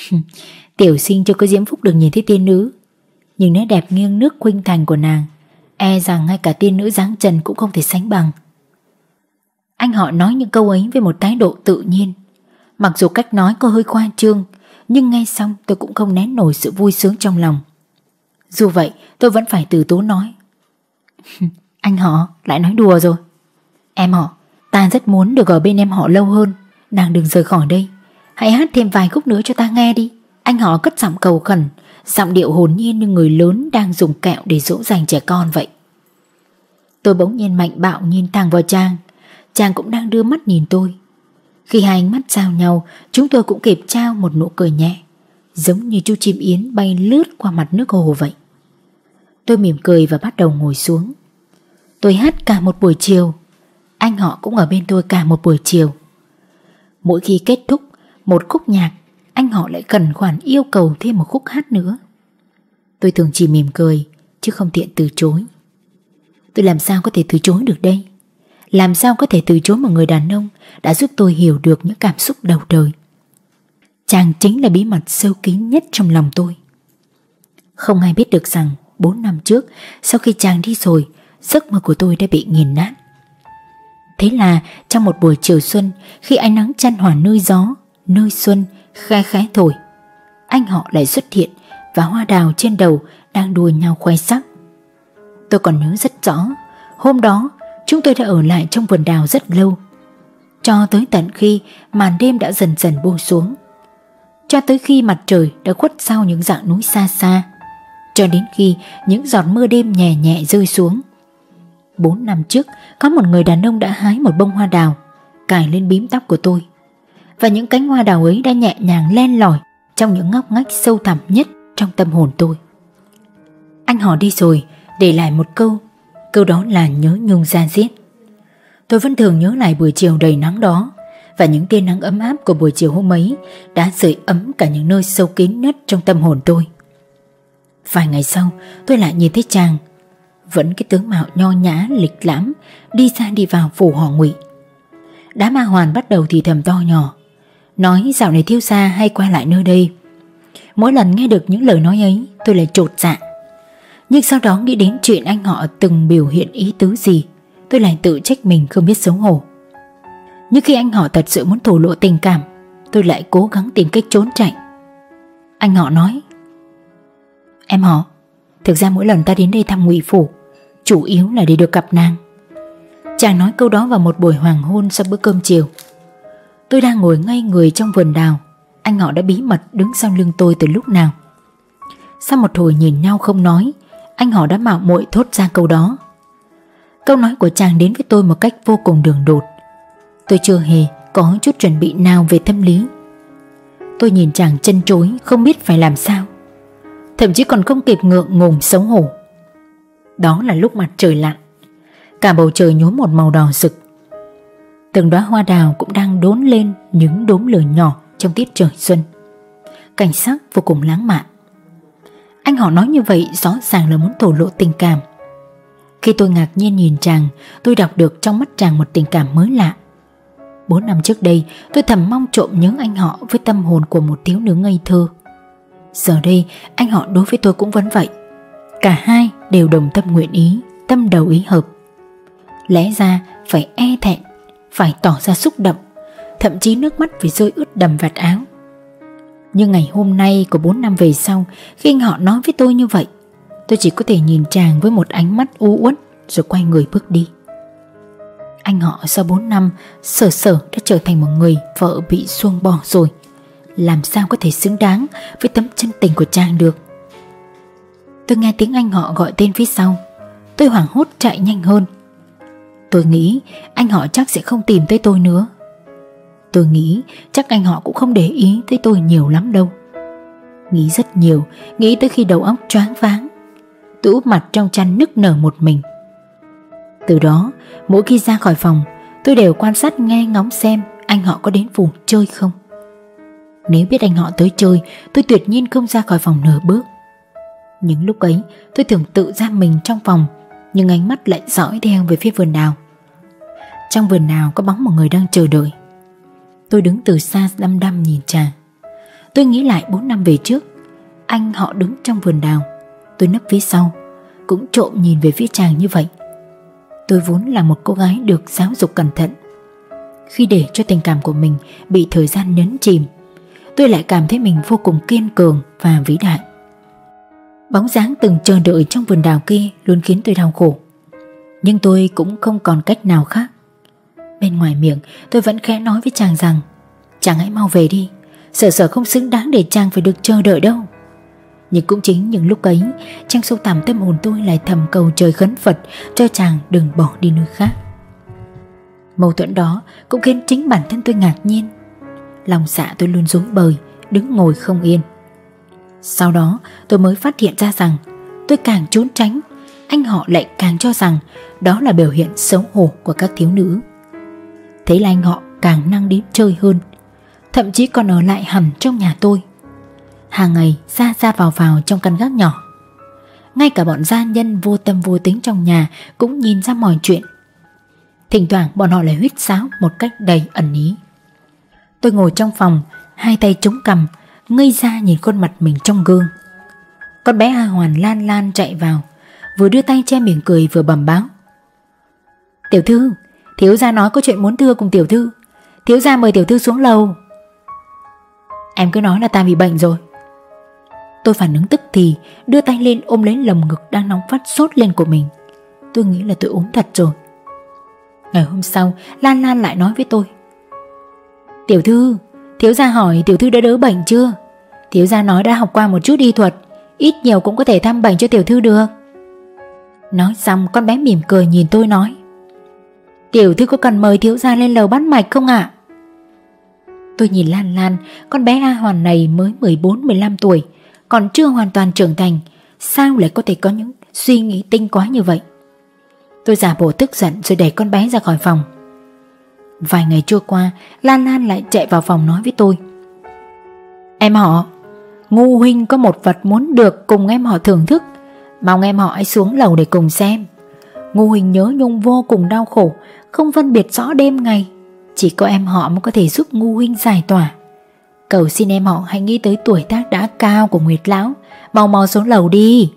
Tiểu sinh chưa có diễm phúc được nhìn thấy tiên nữ, nhưng nét đẹp nghiêng nước khuynh thành của nàng e rằng ngay cả tiên nữ dáng trần cũng không thể sánh bằng. Anh họ nói những câu ấy với một thái độ tự nhiên. Mặc dù cách nói có hơi khoa trương, nhưng nghe xong tôi cũng không nén nổi sự vui sướng trong lòng. Dù vậy tôi vẫn phải từ tốn nói. Anh họ lại nói đùa rồi. Em họ, ta rất muốn được ở bên em họ lâu hơn. Nàng đừng rời khỏi đây. Hãy hát thêm vài khúc nữa cho ta nghe đi. Anh họ cất giọng cầu khẩn, giọng điệu hồn nhiên như người lớn đang dùng kẹo để dỗ dành trẻ con vậy. Tôi bỗng nhiên mạnh bạo nhìn thẳng vào Trang. Chàng cũng đang đưa mắt nhìn tôi. Khi hai ánh mắt giao nhau, chúng tôi cũng kịp trao một nụ cười nhẹ, giống như chú chim yến bay lướt qua mặt nước hồ vậy. Tôi mỉm cười và bắt đầu ngồi xuống. Tôi hát cả một buổi chiều. Anh họ cũng ở bên tôi cả một buổi chiều. Mỗi khi kết thúc một khúc nhạc, anh họ lại khẩn khoản yêu cầu thêm một khúc hát nữa. Tôi thường chỉ mỉm cười, chứ không tiện từ chối. Tôi làm sao có thể từ chối được đây? Làm sao có thể từ chối một người đàn ông đã giúp tôi hiểu được những cảm xúc đầu đời? Chàng chính là bí mật sâu kín nhất trong lòng tôi. Không ai biết được rằng bốn năm trước, sau khi chàng đi rồi, giấc mơ của tôi đã bị nghiền nát. Thế là trong một buổi chiều xuân, khi ánh nắng chan hòa nơi gió, nơi xuân khe khẽ thổi, anh họ lại xuất hiện và hoa đào trên đầu đang đua nhau khoe sắc. Tôi còn nhớ rất rõ, hôm đó chúng tôi đã ở lại trong vườn đào rất lâu, cho tới tận khi màn đêm đã dần dần buông xuống, cho tới khi mặt trời đã khuất sau những dãy núi xa xa, cho đến khi những giọt mưa đêm nhẹ nhẹ rơi xuống. Bốn năm trước, có một người đàn ông đã hái một bông hoa đào, cài lên bím tóc của tôi, và những cánh hoa đào ấy đã nhẹ nhàng len lỏi trong những ngóc ngách sâu thẳm nhất trong tâm hồn tôi. Anh họ đi rồi, để lại một câu, câu đó là nhớ nhung da diết. Tôi vẫn thường nhớ lại buổi chiều đầy nắng đó, và những tia nắng ấm áp của buổi chiều hôm ấy đã sưởi ấm cả những nơi sâu kín nhất trong tâm hồn tôi. Vài ngày sau, tôi lại nhìn thấy chàng, vẫn cái tướng mạo nho nhã lịch lãm, đi ra đi vào phủ họ Ngụy. Đám Ma Hoàn bắt đầu thì thầm to nhỏ, nói dạo này thiếu gia hay quay lại nơi đây. Mỗi lần nghe được những lời nói ấy, tôi lại chột dạ. Nhưng sau đó nghĩ đến chuyện anh họ từng biểu hiện ý tứ gì, tôi lại tự trách mình không biết xấu hổ. Nhưng khi anh họ thật sự muốn thổ lộ tình cảm, tôi lại cố gắng tìm cách trốn chạy. Anh họ nói: Em họ, thực ra mỗi lần ta đến đây thăm Ngụy phủ, chủ yếu là để được gặp nàng. Chàng nói câu đó vào một buổi hoàng hôn sau bữa cơm chiều. Tôi đang ngồi ngây người trong vườn đào, anh họ đã bí mật đứng sau lưng tôi từ lúc nào. Sau một hồi nhìn nhau không nói, anh họ đã mạo muội thốt ra câu đó. Câu nói của chàng đến với tôi một cách vô cùng đường đột. Tôi chưa hề có chút chuẩn bị nào về tâm lý. Tôi nhìn chàng chân chối, không biết phải làm sao, thậm chí còn không kịp ngượng ngùng xấu hổ. Đó là lúc mặt trời lặn, cả bầu trời nhuốm một màu đỏ rực. Từng đóa hoa đào cũng đang đốn lên những đốm lửa nhỏ trong tiết trời xuân. Cảnh sắc vô cùng lãng mạn. Anh họ nói như vậy rõ ràng là muốn thổ lộ tình cảm. Khi tôi ngạc nhiên nhìn chàng, tôi đọc được trong mắt chàng một tình cảm mới lạ. Bốn năm trước đây, tôi thầm mong trộm nhớ anh họ với tâm hồn của một thiếu nữ ngây thơ. Giờ đây, anh họ đối với tôi cũng vẫn vậy. Cả hai đều đồng tâm nguyện ý, tâm đầu ý hợp. Lẽ ra phải e thẹn, phải tỏ ra xúc động, thậm chí nước mắt phải rơi ướt đầm vạt áo. Nhưng ngày hôm nay của bốn năm về sau, khi anh họ nói với tôi như vậy, tôi chỉ có thể nhìn chàng với một ánh mắt u uất rồi quay người bước đi. Anh họ sau bốn năm sở sở đã trở thành một người vợ bị xuông bỏ rồi, làm sao có thể xứng đáng với tấm chân tình của chàng được. Tôi nghe tiếng anh họ gọi tên phía sau, tôi hoảng hốt chạy nhanh hơn. Tôi nghĩ anh họ chắc sẽ không tìm tới tôi nữa. Tôi nghĩ chắc anh họ cũng không để ý tới tôi nhiều lắm đâu. Nghĩ rất nhiều, nghĩ tới khi đầu óc choáng váng. Tôi úp mặt trong chăn nức nở một mình. Từ đó, mỗi khi ra khỏi phòng, tôi đều quan sát nghe ngóng xem anh họ có đến phủ chơi không. Nếu biết anh họ tới chơi, tôi tuyệt nhiên không ra khỏi phòng nửa bước. Những lúc ấy, tôi thường tự giam mình trong phòng, nhưng ánh mắt lại dõi theo về phía vườn đào. Trong vườn đào có bóng một người đang chờ đợi. Tôi đứng từ xa đăm đăm nhìn chàng. Tôi nghĩ lại bốn năm về trước, anh họ đứng trong vườn đào, tôi nấp phía sau. cũng trộm nhìn về phía chàng như vậy. Tôi vốn là một cô gái được giáo dục cẩn thận. Khi để cho tình cảm của mình bị thời gian nhấn chìm, tôi lại cảm thấy mình vô cùng kiên cường và vĩ đại. Bóng dáng từng chờ đợi trong vườn đào kia luôn khiến tôi đau khổ, nhưng tôi cũng không còn cách nào khác. Bên ngoài miệng tôi vẫn khẽ nói với chàng rằng chàng hãy mau về đi, Sở Sở không xứng đáng để chàng phải được chờ đợi đâu. Nhưng cũng chính những lúc ấy, trong sâu thẳm tâm hồn tôi lại thầm cầu trời khấn Phật cho chàng đừng bỏ đi nơi khác. Mâu thuẫn đó cũng khiến chính bản thân tôi ngạc nhiên. Lòng dạ tôi luôn rối bời, đứng ngồi không yên. Sau đó tôi mới phát hiện ra rằng tôi càng trốn tránh, anh họ lại càng cho rằng đó là biểu hiện xấu hổ của các thiếu nữ. Thế là anh họ càng năng đến chơi hơn, thậm chí còn ở lại hẳn trong nhà tôi, hàng ngày ra ra vào vào trong căn gác nhỏ. Ngay cả bọn gia nhân vô tâm vô tính trong nhà cũng nhìn ra mọi chuyện. Thỉnh thoảng bọn họ lại huýt sáo một cách đầy ẩn ý. Tôi ngồi trong phòng, hai tay chống cằm, ngây ra nhìn khuôn mặt mình trong gương. Con bé A Hoàn Lan Lan chạy vào, vừa đưa tay che miệng cười vừa bẩm báo: "Tiểu thư, thiếu gia nói có chuyện muốn thưa cùng tiểu thư. Thiếu gia mời tiểu thư xuống lầu." "Em cứ nói là ta bị bệnh rồi." Tôi phản ứng tức thì, đưa tay lên ôm lấy lồng ngực đang nóng phát sốt lên của mình. Tôi nghĩ là tôi ốm thật rồi. Ngày hôm sau, Lan Lan lại nói với tôi: "Tiểu thư, thiếu gia hỏi tiểu thư đã đỡ bệnh chưa? Thiếu gia nói đã học qua một chút y thuật, ít nhiều cũng có thể thăm bệnh cho tiểu thư được." Nói xong, con bé mỉm cười nhìn tôi nói: "Tiểu thư có cần mời thiếu gia lên lầu bắt mạch không ạ?" Tôi nhìn Lan Lan, con bé A Hoàn này mới mười bốn mười lăm tuổi, còn chưa hoàn toàn trưởng thành, sao lại có thể có những suy nghĩ tinh quá như vậy. Tôi giả bộ tức giận rồi đẩy con bé ra khỏi phòng. Vài ngày trôi qua, Lan Lan lại chạy vào phòng nói với tôi: "Em họ, Ngu huynh có một vật muốn được cùng em họ thưởng thức, mong em họ hãy xuống lầu để cùng xem. Ngu huynh nhớ nhung vô cùng đau khổ, không phân biệt rõ đêm ngày, chỉ có em họ mới có thể giúp Ngu huynh giải tỏa. Cầu xin em họ hãy nghĩ tới tuổi tác đã cao của Nguyệt lão, mau mau xuống lầu đi."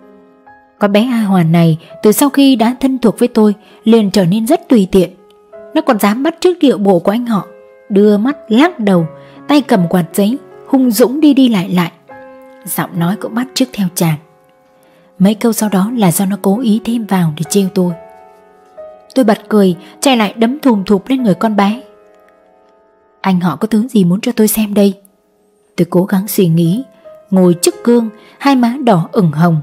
Con bé A Hoàn này từ sau khi đã thân thuộc với tôi liền trở nên rất tùy tiện. Nó còn dám bắt chước điệu bộ của anh họ, đưa mắt lắc đầu, tay cầm quạt giấy, hung dũng đi đi lại lại. Giọng nói cũng bắt chước theo chàng. Mấy câu sau đó là do nó cố ý thêm vào để trêu tôi. Tôi bật cười, chạy lại đấm thùm thụp lên người con bé. Anh họ có thứ gì muốn cho tôi xem đây? Tôi cố gắng suy nghĩ, ngồi trước gương, hai má đỏ ửng hồng.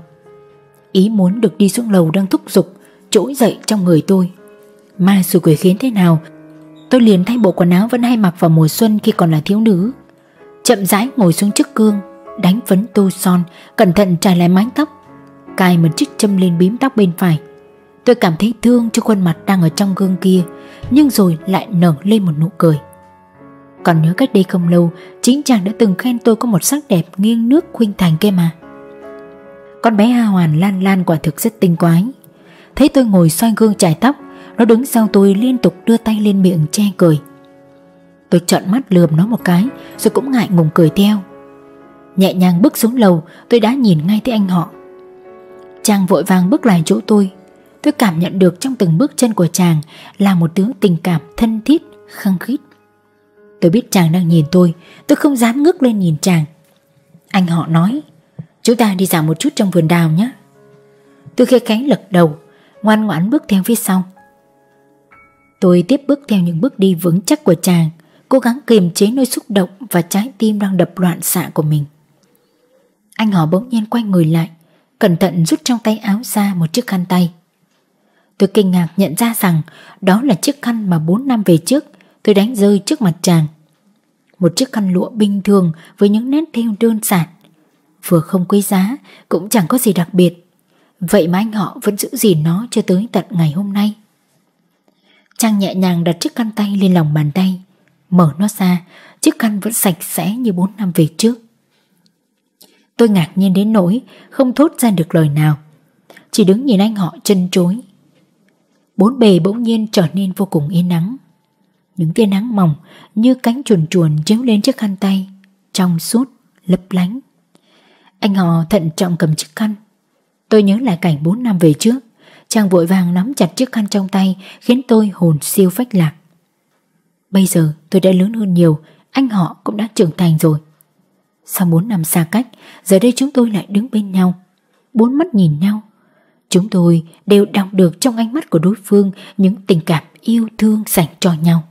Ý muốn được đi xuống lầu đang thúc giục trỗi dậy trong người tôi. Ma xui quỷ khiến thế nào, tôi liền thay bộ quần áo vẫn hay mặc vào mùa xuân khi còn là thiếu nữ, chậm rãi ngồi xuống trước gương, đánh phấn tô son, cẩn thận trải lại mái tóc, cài một chiếc châm lên bím tóc bên phải. Tôi cảm thấy thương cho khuôn mặt đang ở trong gương kia, nhưng rồi lại nở lên một nụ cười. Còn nhớ cách đây không lâu, chính chàng đã từng khen tôi có một sắc đẹp nghiêng nước khuynh thành kia mà. Con bé A Hoàn Lan Lan quả thực rất tinh quái. Thấy tôi ngồi xoay gương chải tóc, nó đứng sau tôi liên tục đưa tay lên miệng che cười. Tôi trợn mắt lườm nó một cái, rồi cũng ngại ngùng cười theo. Nhẹ nhàng bước xuống lầu, tôi đã nhìn ngay thấy anh họ. Chàng vội vàng bước lại chỗ tôi. Tôi cảm nhận được trong từng bước chân của chàng là một thứ tình cảm thân thiết, khăng khít. Tôi biết chàng đang nhìn tôi, tôi không dám ngước lên nhìn chàng. Anh họ nói: "Chúng ta đi dạo một chút trong vườn đào nhé." Tôi khẽ khẽ lật đầu, ngoan ngoãn bước theo phía sau. Tôi tiếp bước theo những bước đi vững chắc của chàng, cố gắng kiềm chế nỗi xúc động và trái tim đang đập loạn xạ của mình. Anh họ bỗng nhiên quay người lại, cẩn thận rút trong tay áo ra một chiếc khăn tay. Tôi kinh ngạc nhận ra rằng đó là chiếc khăn mà bốn năm về trước tôi đánh rơi trước mặt chàng. Một chiếc khăn lụa bình thường với những nét thêu đơn giản, vừa không quý giá cũng chẳng có gì đặc biệt. Vậy mà anh họ vẫn giữ gìn nó cho tới tận ngày hôm nay. Chàng nhẹ nhàng đặt chiếc khăn tay lên lòng bàn tay, mở nó ra, chiếc khăn vẫn sạch sẽ như bốn năm về trước. Tôi ngạc nhiên đến nỗi không thốt ra được lời nào, chỉ đứng nhìn anh họ trân trối. Bốn bề bỗng nhiên trở nên vô cùng yên nắng. Những tia nắng mỏng như cánh chuồn chuồn chiếu lên chiếc khăn tay, trong suốt, lấp lánh. Anh họ thận trọng cầm chiếc khăn. Tôi nhớ lại cảnh bốn năm về trước. Chàng vội vàng nắm chặt chiếc khăn trong tay, khiến tôi hồn siêu phách lạc. Bây giờ tôi đã lớn hơn nhiều, anh họ cũng đã trưởng thành rồi. Sau bốn năm xa cách, giờ đây chúng tôi lại đứng bên nhau, bốn mắt nhìn nhau. Chúng tôi đều đọc được trong ánh mắt của đối phương những tình cảm yêu thương dành cho nhau.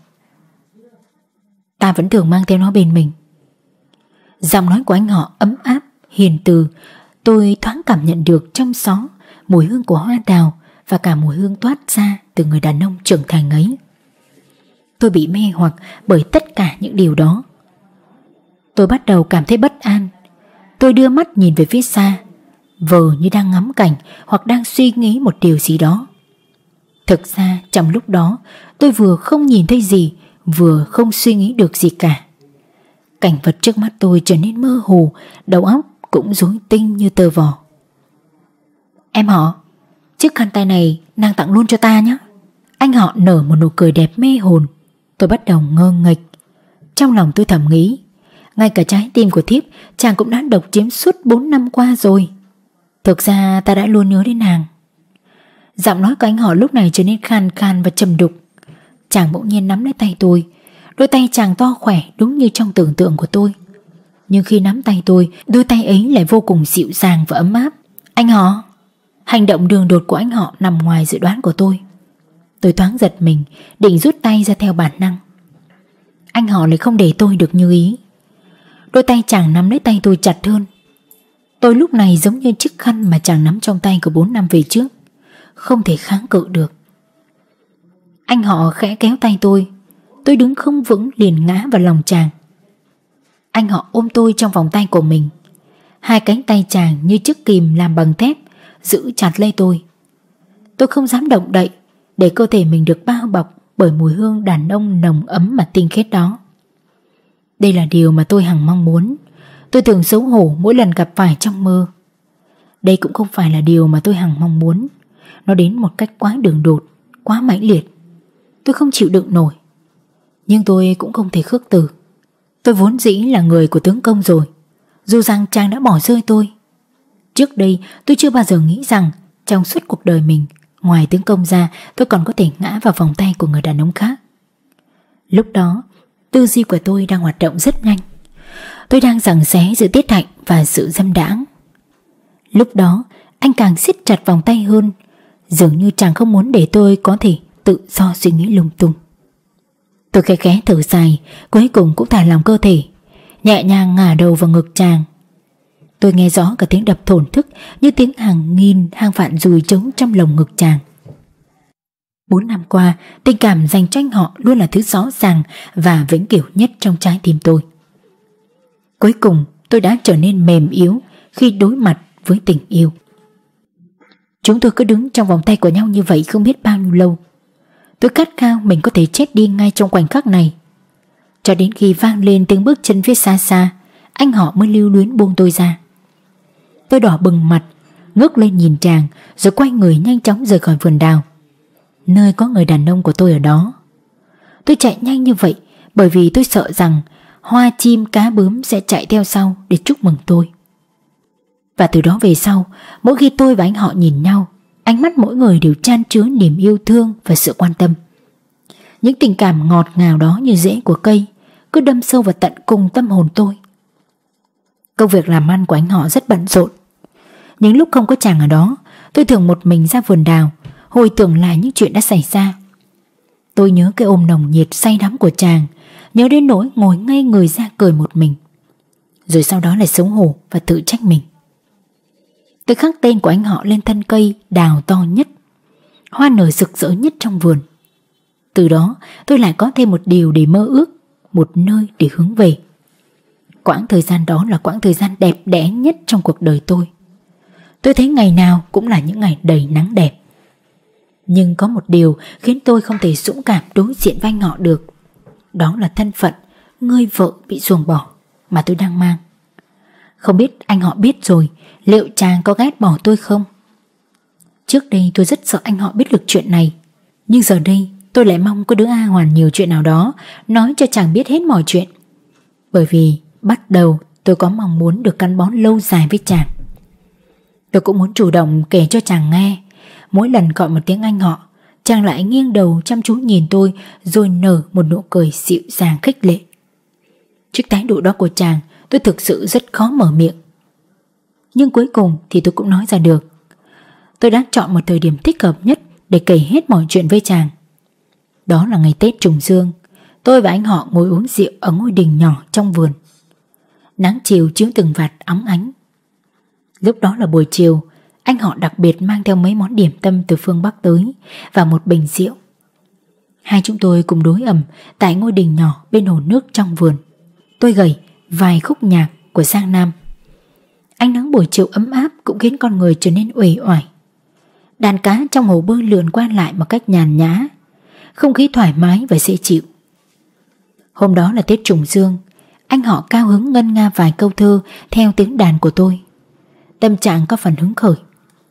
Ta vẫn thường mang theo nó bên mình. Giọng nói của anh họ ấm áp, hiền từ. Tôi thoáng cảm nhận được trong gió mùi hương của hoa đào và cả mùi hương toát ra từ người đàn ông trưởng thành ấy. Tôi bị mê hoặc bởi tất cả những điều đó. Tôi bắt đầu cảm thấy bất an. Tôi đưa mắt nhìn về phía xa, vờ như đang ngắm cảnh hoặc đang suy nghĩ một điều gì đó. Thực ra trong lúc đó tôi vừa không nhìn thấy gì, vừa không suy nghĩ được gì cả. Cảnh vật trước mắt tôi trở nên mơ hồ, đầu óc cũng rối tinh như tơ vò. Em họ, chiếc khăn tay này nàng tặng luôn cho ta nhé. Anh họ nở một nụ cười đẹp mê hồn. Tôi bắt đầu ngơ nghệch. Trong lòng tôi thầm nghĩ, ngay cả trái tim của thiếp chàng cũng đã độc chiếm suốt bốn năm qua rồi. Thực ra ta đã luôn nhớ đến nàng. Giọng nói của anh họ lúc này trở nên khan khan và trầm đục. Chàng bỗng nhiên nắm lấy tay tôi. Đôi tay chàng to khỏe đúng như trong tưởng tượng của tôi. Nhưng khi nắm tay tôi, đôi tay ấy lại vô cùng dịu dàng và ấm áp. Anh họ. Hành động đường đột của anh họ nằm ngoài dự đoán của tôi. Tôi thoáng giật mình, định rút tay ra theo bản năng. Anh họ lại không để tôi được như ý. Đôi tay chàng nắm lấy tay tôi chặt hơn. Tôi lúc này giống như chiếc khăn mà chàng nắm trong tay của bốn năm về trước, không thể kháng cự được. Anh họ khẽ kéo tay tôi. Tôi đứng không vững liền ngã vào lòng chàng. Anh họ ôm tôi trong vòng tay của mình. Hai cánh tay chàng như chiếc kìm làm bằng thép giữ chặt lấy tôi. Tôi không dám động đậy, để cơ thể mình được bao bọc bởi mùi hương đàn ông nồng ấm mà tinh khiết đó. Đây là điều mà tôi hằng mong muốn. Tôi thường xấu hổ mỗi lần gặp phải trong mơ. Đây cũng không phải là điều mà tôi hằng mong muốn. Nó đến một cách quá đường đột, quá mãnh liệt. Tôi không chịu đựng nổi. Nhưng tôi cũng không thể khước từ. Tôi vốn dĩ là người của tướng công rồi, dù rằng chàng đã bỏ rơi tôi. Trước đây tôi chưa bao giờ nghĩ rằng trong suốt cuộc đời mình, ngoài tướng công ra, tôi còn có thể ngã vào vòng tay của người đàn ông khác. Lúc đó tư duy của tôi đang hoạt động rất nhanh. Tôi đang giằng xé giữa tiết hạnh và sự dâm đãng. Lúc đó anh càng siết chặt vòng tay hơn, dường như chàng không muốn để tôi có thể tự do suy nghĩ lung tung. Tôi khẽ khẽ thở dài, cuối cùng cũng thả lỏng cơ thể, nhẹ nhàng ngả đầu vào ngực chàng. Tôi nghe rõ cả tiếng đập thổn thức như tiếng hàng nghìn hang vạn dùi trống trong lồng ngực chàng. Bốn năm qua, tình cảm dành cho anh họ luôn là thứ rõ ràng và vĩnh cửu nhất trong trái tim tôi. Cuối cùng tôi đã trở nên mềm yếu khi đối mặt với tình yêu. Chúng tôi cứ đứng trong vòng tay của nhau như vậy không biết bao nhiêu lâu. Tôi khát khao mình có thể chết đi ngay trong khoảnh khắc này. Cho đến khi vang lên tiếng bước chân phía xa xa, anh họ mới lưu luyến buông tôi ra. Tôi đỏ bừng mặt, ngước lên nhìn chàng, rồi quay người nhanh chóng rời khỏi vườn đào, nơi có người đàn ông của tôi ở đó. Tôi chạy nhanh như vậy bởi vì tôi sợ rằng hoa chim cá bướm sẽ chạy theo sau để chúc mừng tôi. Và từ đó về sau, mỗi khi tôi và anh họ nhìn nhau, ánh mắt mỗi người đều chan chứa niềm yêu thương và sự quan tâm. Những tình cảm ngọt ngào đó như rễ của cây cứ đâm sâu vào tận cùng tâm hồn tôi. Công việc làm ăn của anh họ rất bận rộn. Những lúc không có chàng ở đó, tôi thường một mình ra vườn đào, hồi tưởng lại những chuyện đã xảy ra. Tôi nhớ cái ôm nồng nhiệt say đắm của chàng, nhớ đến nỗi ngồi ngay người ra cười một mình, rồi sau đó lại xấu hổ và tự trách mình. Tôi khắc tên của anh họ lên thân cây đào to nhất, hoa nở rực rỡ nhất trong vườn. Từ đó tôi lại có thêm một điều để mơ ước, một nơi để hướng về. Quãng thời gian đó là quãng thời gian đẹp đẽ nhất trong cuộc đời tôi. Tôi thấy ngày nào cũng là những ngày đầy nắng đẹp. Nhưng có một điều khiến tôi không thể dũng cảm đối diện với anh họ được. Đó là thân phận người vợ bị ruồng bỏ mà tôi đang mang. Không biết anh họ biết rồi, liệu chàng có ghét bỏ tôi không? Trước đây tôi rất sợ anh họ biết được chuyện này, nhưng giờ đây tôi lại mong có đứa A Hoàn nhiều chuyện nào đó nói cho chàng biết hết mọi chuyện. Bởi vì bắt đầu tôi có mong muốn được gắn bó lâu dài với chàng. Tôi cũng muốn chủ động kể cho chàng nghe. Mỗi lần gọi một tiếng anh họ, chàng lại nghiêng đầu chăm chú nhìn tôi, rồi nở một nụ cười dịu dàng khích lệ. Trước thái độ đó của chàng, tôi thực sự rất khó mở miệng. Nhưng cuối cùng thì tôi cũng nói ra được. Tôi đã chọn một thời điểm thích hợp nhất để kể hết mọi chuyện với chàng. Đó là ngày Tết trùng dương. Tôi và anh họ ngồi uống rượu ở ngôi đình nhỏ trong vườn. Nắng chiều chiếu từng vạt óng ánh. Lúc đó là buổi chiều, anh họ đặc biệt mang theo mấy món điểm tâm từ phương Bắc tới và một bình rượu. Hai chúng tôi cùng đối ẩm tại ngôi đình nhỏ bên hồ nước trong vườn. Tôi gầy vài khúc nhạc của Giang Nam. Ánh nắng buổi chiều ấm áp cũng khiến con người trở nên uể oải. Đàn cá trong hồ bơi lượn qua lại một cách nhàn nhã, không khí thoải mái và dễ chịu. Hôm đó là Tết trùng dương. Anh họ cao hứng ngân nga vài câu thơ theo tiếng đàn của tôi. Tâm trạng có phần hứng khởi.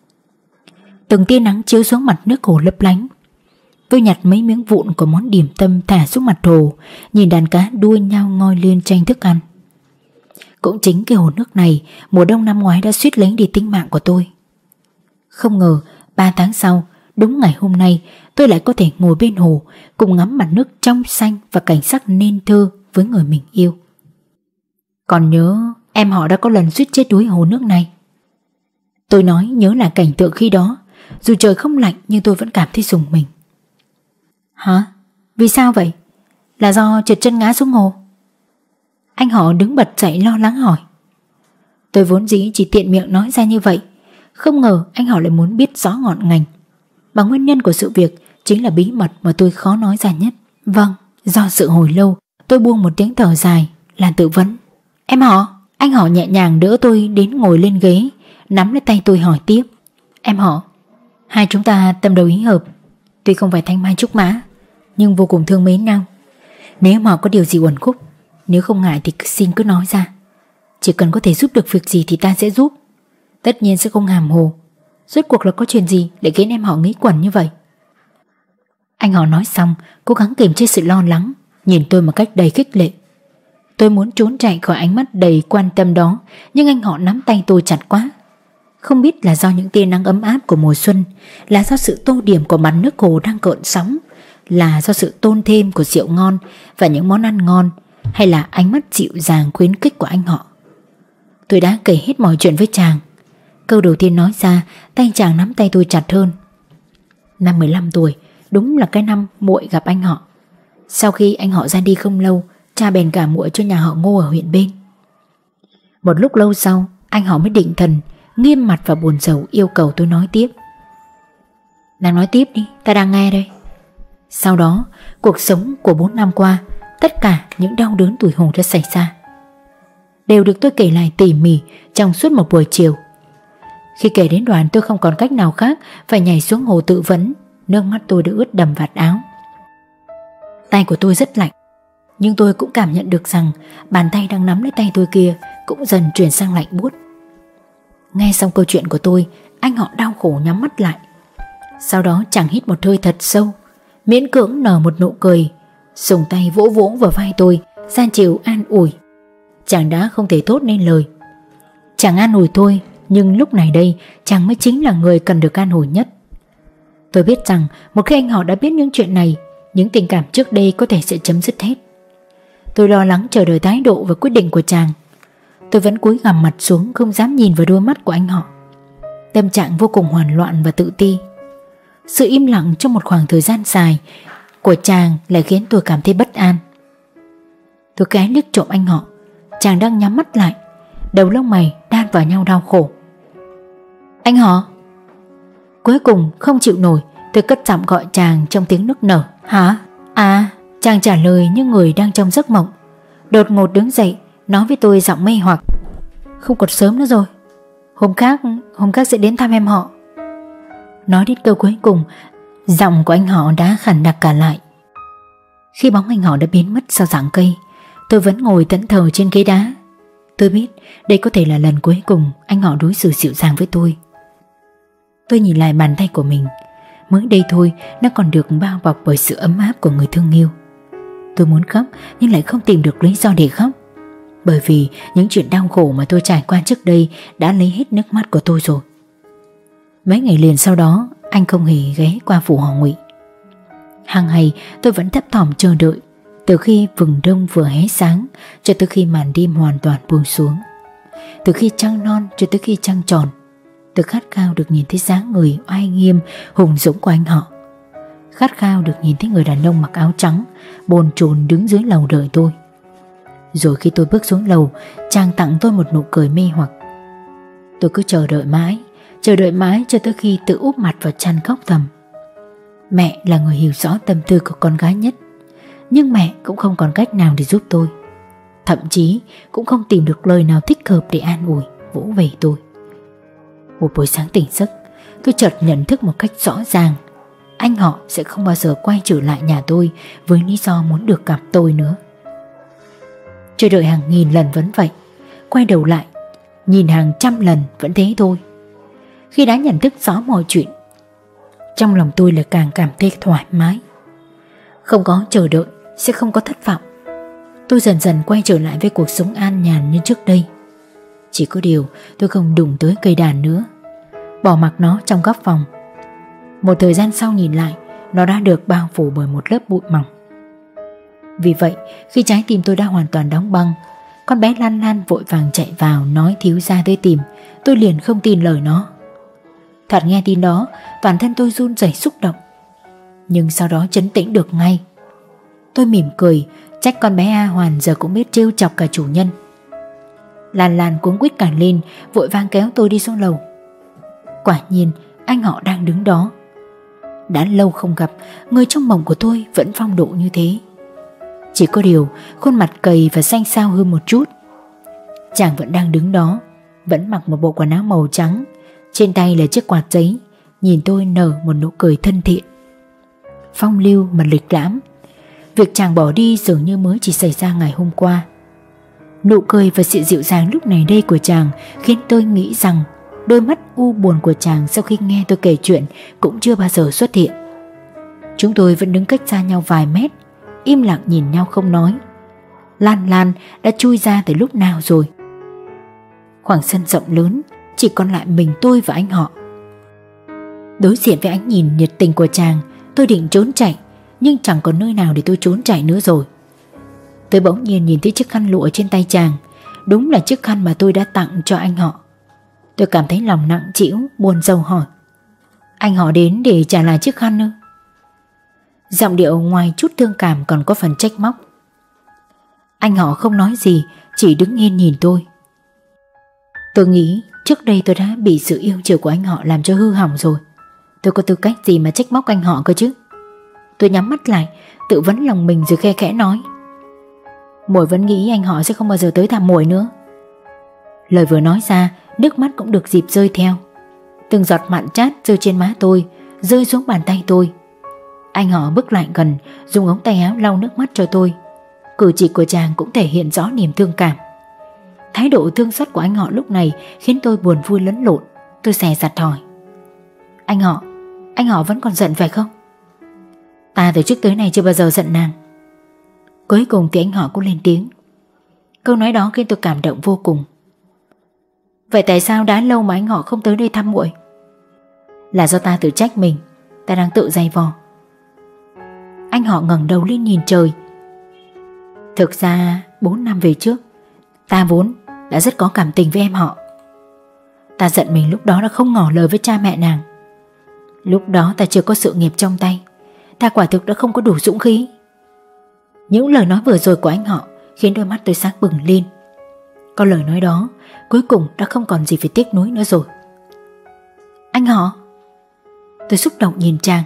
Từng tia nắng chiếu xuống mặt nước hồ lấp lánh. Tôi nhặt mấy miếng vụn của món điểm tâm thả xuống mặt hồ, nhìn đàn cá đua nhau ngoi lên tranh thức ăn. Cũng chính cái hồ nước này mùa đông năm ngoái đã suýt lấy đi tính mạng của tôi. Không ngờ ba tháng sau, đúng ngày hôm nay, tôi lại có thể ngồi bên hồ cùng ngắm mặt nước trong xanh và cảnh sắc nên thơ với người mình yêu. Còn nhớ em họ đã có lần suýt chết đuối hồ nước này. Tôi nói nhớ là cảnh tượng khi đó. Dù trời không lạnh nhưng tôi vẫn cảm thấy rùng mình. Hả? Vì sao vậy? Là do trượt chân ngã xuống hồ? Anh họ đứng bật dậy lo lắng hỏi. Tôi vốn dĩ chỉ tiện miệng nói ra như vậy. Không ngờ anh họ lại muốn biết rõ ngọn ngành. Và nguyên nhân của sự việc chính là bí mật mà tôi khó nói ra nhất. Vâng, do sự hồi lâu, tôi buông một tiếng thở dài, là tự vấn. Em họ? Anh họ nhẹ nhàng đỡ tôi đến ngồi lên ghế, nắm lấy tay tôi hỏi tiếp. Em họ, hai chúng ta tâm đầu ý hợp. Tuy không phải thanh mai trúc mã, nhưng vô cùng thương mến nhau. Nếu em họ có điều gì uẩn khúc, nếu không ngại thì xin cứ nói ra. Chỉ cần có thể giúp được việc gì thì ta sẽ giúp. Tất nhiên sẽ không hàm hồ. Rốt cuộc là có chuyện gì để khiến em họ nghĩ quẩn như vậy? Anh họ nói xong, cố gắng kiềm chế sự lo lắng, nhìn tôi một cách đầy khích lệ. Tôi muốn trốn chạy khỏi ánh mắt đầy quan tâm đó, nhưng anh họ nắm tay tôi chặt quá. Không biết là do những tia nắng ấm áp của mùa xuân, là do sự tô điểm của mặt nước hồ đang cợn sóng, là do sự tôn thêm của rượu ngon và những món ăn ngon, hay là ánh mắt dịu dàng khuyến khích của anh họ. Tôi đã kể hết mọi chuyện với chàng. Câu đầu tiên nói ra, tay chàng nắm tay tôi chặt hơn. Năm mười lăm tuổi, đúng là cái năm muội gặp anh họ. Sau khi anh họ ra đi không lâu, cha bèn gả muội cho nhà họ Ngô ở huyện bên. Một lúc lâu sau, anh họ mới định thần, nghiêm mặt và buồn rầu yêu cầu tôi nói tiếp. Nàng nói tiếp đi, ta đang nghe đây. Sau đó, cuộc sống của bốn năm qua, tất cả những đau đớn tủi hổ đã xảy ra, đều được tôi kể lại tỉ mỉ trong suốt một buổi chiều. Khi kể đến đoạn tôi không còn cách nào khác phải nhảy xuống hồ tự vấn. Nước mắt tôi đã ướt đầm vạt áo. Tay của tôi rất lạnh, nhưng tôi cũng cảm nhận được rằng bàn tay đang nắm lấy tay tôi kia cũng dần chuyển sang lạnh buốt. Nghe xong câu chuyện của tôi, anh họ đau khổ nhắm mắt lại. Sau đó chàng hít một hơi thật sâu, miễn cưỡng nở một nụ cười, dùng tay vỗ vỗ vào vai tôi, ra chiều an ủi. Chàng đã không thể thốt nên lời. Chàng an ủi tôi, nhưng lúc này đây chàng mới chính là người cần được an ủi nhất. Tôi biết rằng một khi anh họ đã biết những chuyện này, những tình cảm trước đây có thể sẽ chấm dứt hết. Tôi lo lắng chờ đợi thái độ và quyết định của chàng. Tôi vẫn cúi gằm mặt xuống, không dám nhìn vào đôi mắt của anh họ. Tâm trạng vô cùng hoảng loạn và tự ti. Sự im lặng trong một khoảng thời gian dài của chàng lại khiến tôi cảm thấy bất an. Tôi ghé liếc trộm anh họ. Chàng đang nhắm mắt lại, đầu lông mày đan vào nhau đau khổ. Anh họ. Cuối cùng không chịu nổi, tôi cất giọng gọi chàng trong tiếng nức nở. Hả? À. Chàng trả lời như người đang trong giấc mộng. Đột ngột đứng dậy, nói với tôi giọng mê hoặc. Không còn sớm nữa rồi. Hôm khác, hôm khác sẽ đến thăm em họ. Nói đến câu cuối cùng, giọng của anh họ đã khàn đặc cả lại. Khi bóng anh họ đã biến mất sau rặng cây, tôi vẫn ngồi thẫn thờ trên ghế đá. Tôi biết đây có thể là lần cuối cùng anh họ đối xử dịu dàng với tôi. Tôi nhìn lại bàn tay của mình. Mới đây thôi nó còn được bao bọc bởi sự ấm áp của người thương yêu. Tôi muốn khóc nhưng lại không tìm được lý do để khóc. Bởi vì những chuyện đau khổ mà tôi trải qua trước đây đã lấy hết nước mắt của tôi rồi. Mấy ngày liền sau đó anh không hề ghé qua phủ họ Ngụy. Hàng ngày tôi vẫn thấp thỏm chờ đợi, từ khi vừng đông vừa hé sáng cho tới khi màn đêm hoàn toàn buông xuống, từ khi trăng non cho tới khi trăng tròn. Tôi khát khao được nhìn thấy dáng người oai nghiêm hùng dũng của anh họ, khát khao được nhìn thấy người đàn ông mặc áo trắng bồn chồn đứng dưới lầu đợi tôi. Rồi khi tôi bước xuống lầu, chàng tặng tôi một nụ cười mê hoặc. Tôi cứ chờ đợi mãi, chờ đợi mãi cho tới khi tự úp mặt vào chăn khóc thầm. Mẹ là người hiểu rõ tâm tư của con gái nhất, nhưng mẹ cũng không còn cách nào để giúp tôi, thậm chí cũng không tìm được lời nào thích hợp để an ủi, vỗ về tôi. Một buổi sáng tỉnh giấc, tôi chợt nhận thức một cách rõ ràng, anh họ sẽ không bao giờ quay trở lại nhà tôi với lý do muốn được gặp tôi nữa. Chờ đợi hàng nghìn lần vẫn vậy, quay đầu lại nhìn hàng trăm lần vẫn thế thôi. Khi đã nhận thức rõ mọi chuyện, trong lòng tôi lại càng cảm thấy thoải mái. Không có chờ đợi sẽ không có thất vọng. Tôi dần dần quay trở lại với cuộc sống an nhàn như trước đây. Chỉ có điều tôi không đụng tới cây đàn nữa, bỏ mặc nó trong góc phòng. Một thời gian sau nhìn lại, nó đã được bao phủ bởi một lớp bụi mỏng. Vì vậy khi trái tim tôi đã hoàn toàn đóng băng, con bé Lan Lan vội vàng chạy vào nói thiếu gia tới tìm. Tôi liền không tin lời nó. Thật nghe tin đó, toàn thân tôi run rẩy xúc động, nhưng sau đó trấn tĩnh được ngay. Tôi mỉm cười, trách con bé A Hoàn giờ cũng biết trêu chọc cả chủ nhân. Lan Lan cuống quýt cả lên, vội vàng kéo tôi đi xuống lầu. Quả nhiên anh họ đang đứng đó. Đã lâu không gặp, người trong mộng của tôi vẫn phong độ như thế. Chỉ có điều khuôn mặt cầy và xanh xao hơn một chút. Chàng vẫn đang đứng đó, vẫn mặc một bộ quần áo màu trắng, trên tay là chiếc quạt giấy, nhìn tôi nở một nụ cười thân thiện, phong lưu mà lịch lãm. Việc chàng bỏ đi dường như mới chỉ xảy ra ngày hôm qua. Nụ cười và sự dịu dàng lúc này đây của chàng khiến tôi nghĩ rằng đôi mắt u buồn của chàng sau khi nghe tôi kể chuyện cũng chưa bao giờ xuất hiện. Chúng tôi vẫn đứng cách xa nhau vài mét, im lặng nhìn nhau không nói. Lan Lan đã chui ra từ lúc nào rồi? Khoảng sân rộng lớn, chỉ còn lại mình tôi và anh họ. Đối diện với ánh nhìn nhiệt tình của chàng, tôi định trốn chạy, nhưng chẳng còn nơi nào để tôi trốn chạy nữa rồi. Tôi bỗng nhiên nhìn thấy chiếc khăn lụa trên tay chàng, đúng là chiếc khăn mà tôi đã tặng cho anh họ. Tôi cảm thấy lòng nặng trĩu, buồn rầu hỏi: anh họ đến để trả lại chiếc khăn ư? Giọng điệu ngoài chút thương cảm còn có phần trách móc. Anh họ không nói gì, chỉ đứng yên nhìn tôi. Tôi nghĩ trước đây tôi đã bị sự yêu chiều của anh họ làm cho hư hỏng rồi. Tôi có tư cách gì mà trách móc anh họ cơ chứ? Tôi nhắm mắt lại, tự vấn lòng mình rồi khe khẽ nói: muội vẫn nghĩ anh họ sẽ không bao giờ tới thăm muội nữa. Lời vừa nói ra, nước mắt cũng được dịp rơi theo. Từng giọt mặn chát rơi trên má tôi, rơi xuống bàn tay tôi. Anh họ bước lại gần, dùng ống tay áo lau nước mắt cho tôi. Cử chỉ của chàng cũng thể hiện rõ niềm thương cảm. Thái độ thương xót của anh họ lúc này khiến tôi buồn vui lẫn lộn. Tôi dè dặt hỏi: Anh họ, anh họ vẫn còn giận phải không? Ta từ trước tới nay chưa bao giờ giận nàng. Cuối cùng thì anh họ cũng lên tiếng. Câu nói đó khiến tôi cảm động vô cùng. Vậy tại sao đã lâu mà anh họ không tới đây thăm muội? Là do ta tự trách mình, ta đang tự dày vò. Anh họ ngẩng đầu lên nhìn trời. Thực ra bốn năm về trước, ta vốn đã rất có cảm tình với em họ. Ta giận mình lúc đó đã không ngỏ lời với cha mẹ nàng. Lúc đó ta chưa có sự nghiệp trong tay, ta quả thực đã không có đủ dũng khí. Những lời nói vừa rồi của anh họ khiến đôi mắt tôi sáng bừng lên. Có lời nói đó, cuối cùng đã không còn gì phải tiếc nuối nữa rồi. Anh họ. Tôi xúc động nhìn chàng.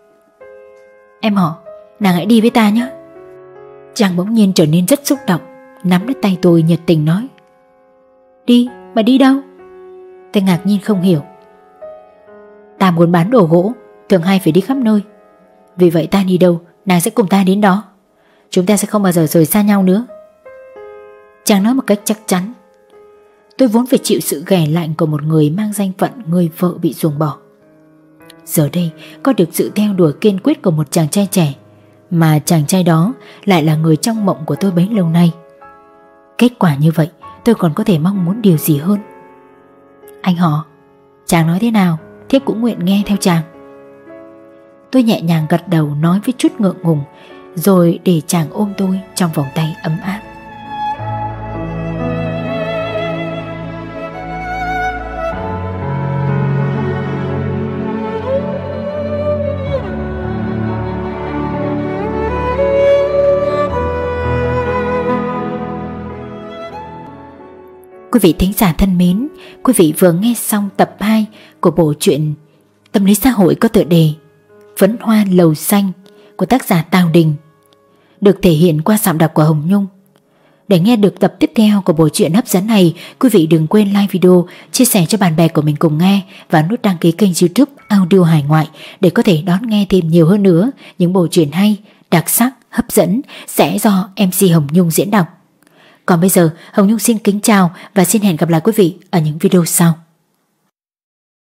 Em họ, nàng hãy đi với ta nhé. Chàng bỗng nhiên trở nên rất xúc động, nắm lấy tay tôi nhiệt tình nói: Đi, mà đi đâu? Tôi ngạc nhiên không hiểu. Ta muốn bán đồ gỗ, thường hay phải đi khắp nơi. Vì vậy ta đi đâu, nàng sẽ cùng ta đến đó. Chúng ta sẽ không bao giờ rời xa nhau nữa. Chàng nói một cách chắc chắn. Tôi vốn phải chịu sự ghẻ lạnh của một người mang danh phận người vợ bị ruồng bỏ. Giờ đây có được sự theo đuổi kiên quyết của một chàng trai trẻ, mà chàng trai đó lại là người trong mộng của tôi bấy lâu nay. Kết quả như vậy, tôi còn có thể mong muốn điều gì hơn? Anh họ, chàng nói thế nào? Thế Thiếp cũng nguyện nghe theo chàng. Tôi nhẹ nhàng gật đầu nói với chút ngượng ngùng, rồi để chàng ôm tôi trong vòng tay ấm áp. Quý vị thính giả thân mến, quý vị vừa nghe xong tập hai của bộ truyện tâm lý xã hội có tựa đề Phấn Hoa Lầu Xanh của tác giả Tào Đình, được thể hiện qua giọng đọc của Hồng Nhung. Để nghe được tập tiếp theo của bộ truyện hấp dẫn này, quý vị đừng quên like video, chia sẻ cho bạn bè của mình cùng nghe và nút đăng ký kênh YouTube Audio Hải Ngoại để có thể đón nghe thêm nhiều hơn nữa những bộ truyện hay, đặc sắc, hấp dẫn sẽ do em xê Hồng Nhung diễn đọc. Còn bây giờ, Hồng Nhung xin kính chào và xin hẹn gặp lại quý vị ở những video sau.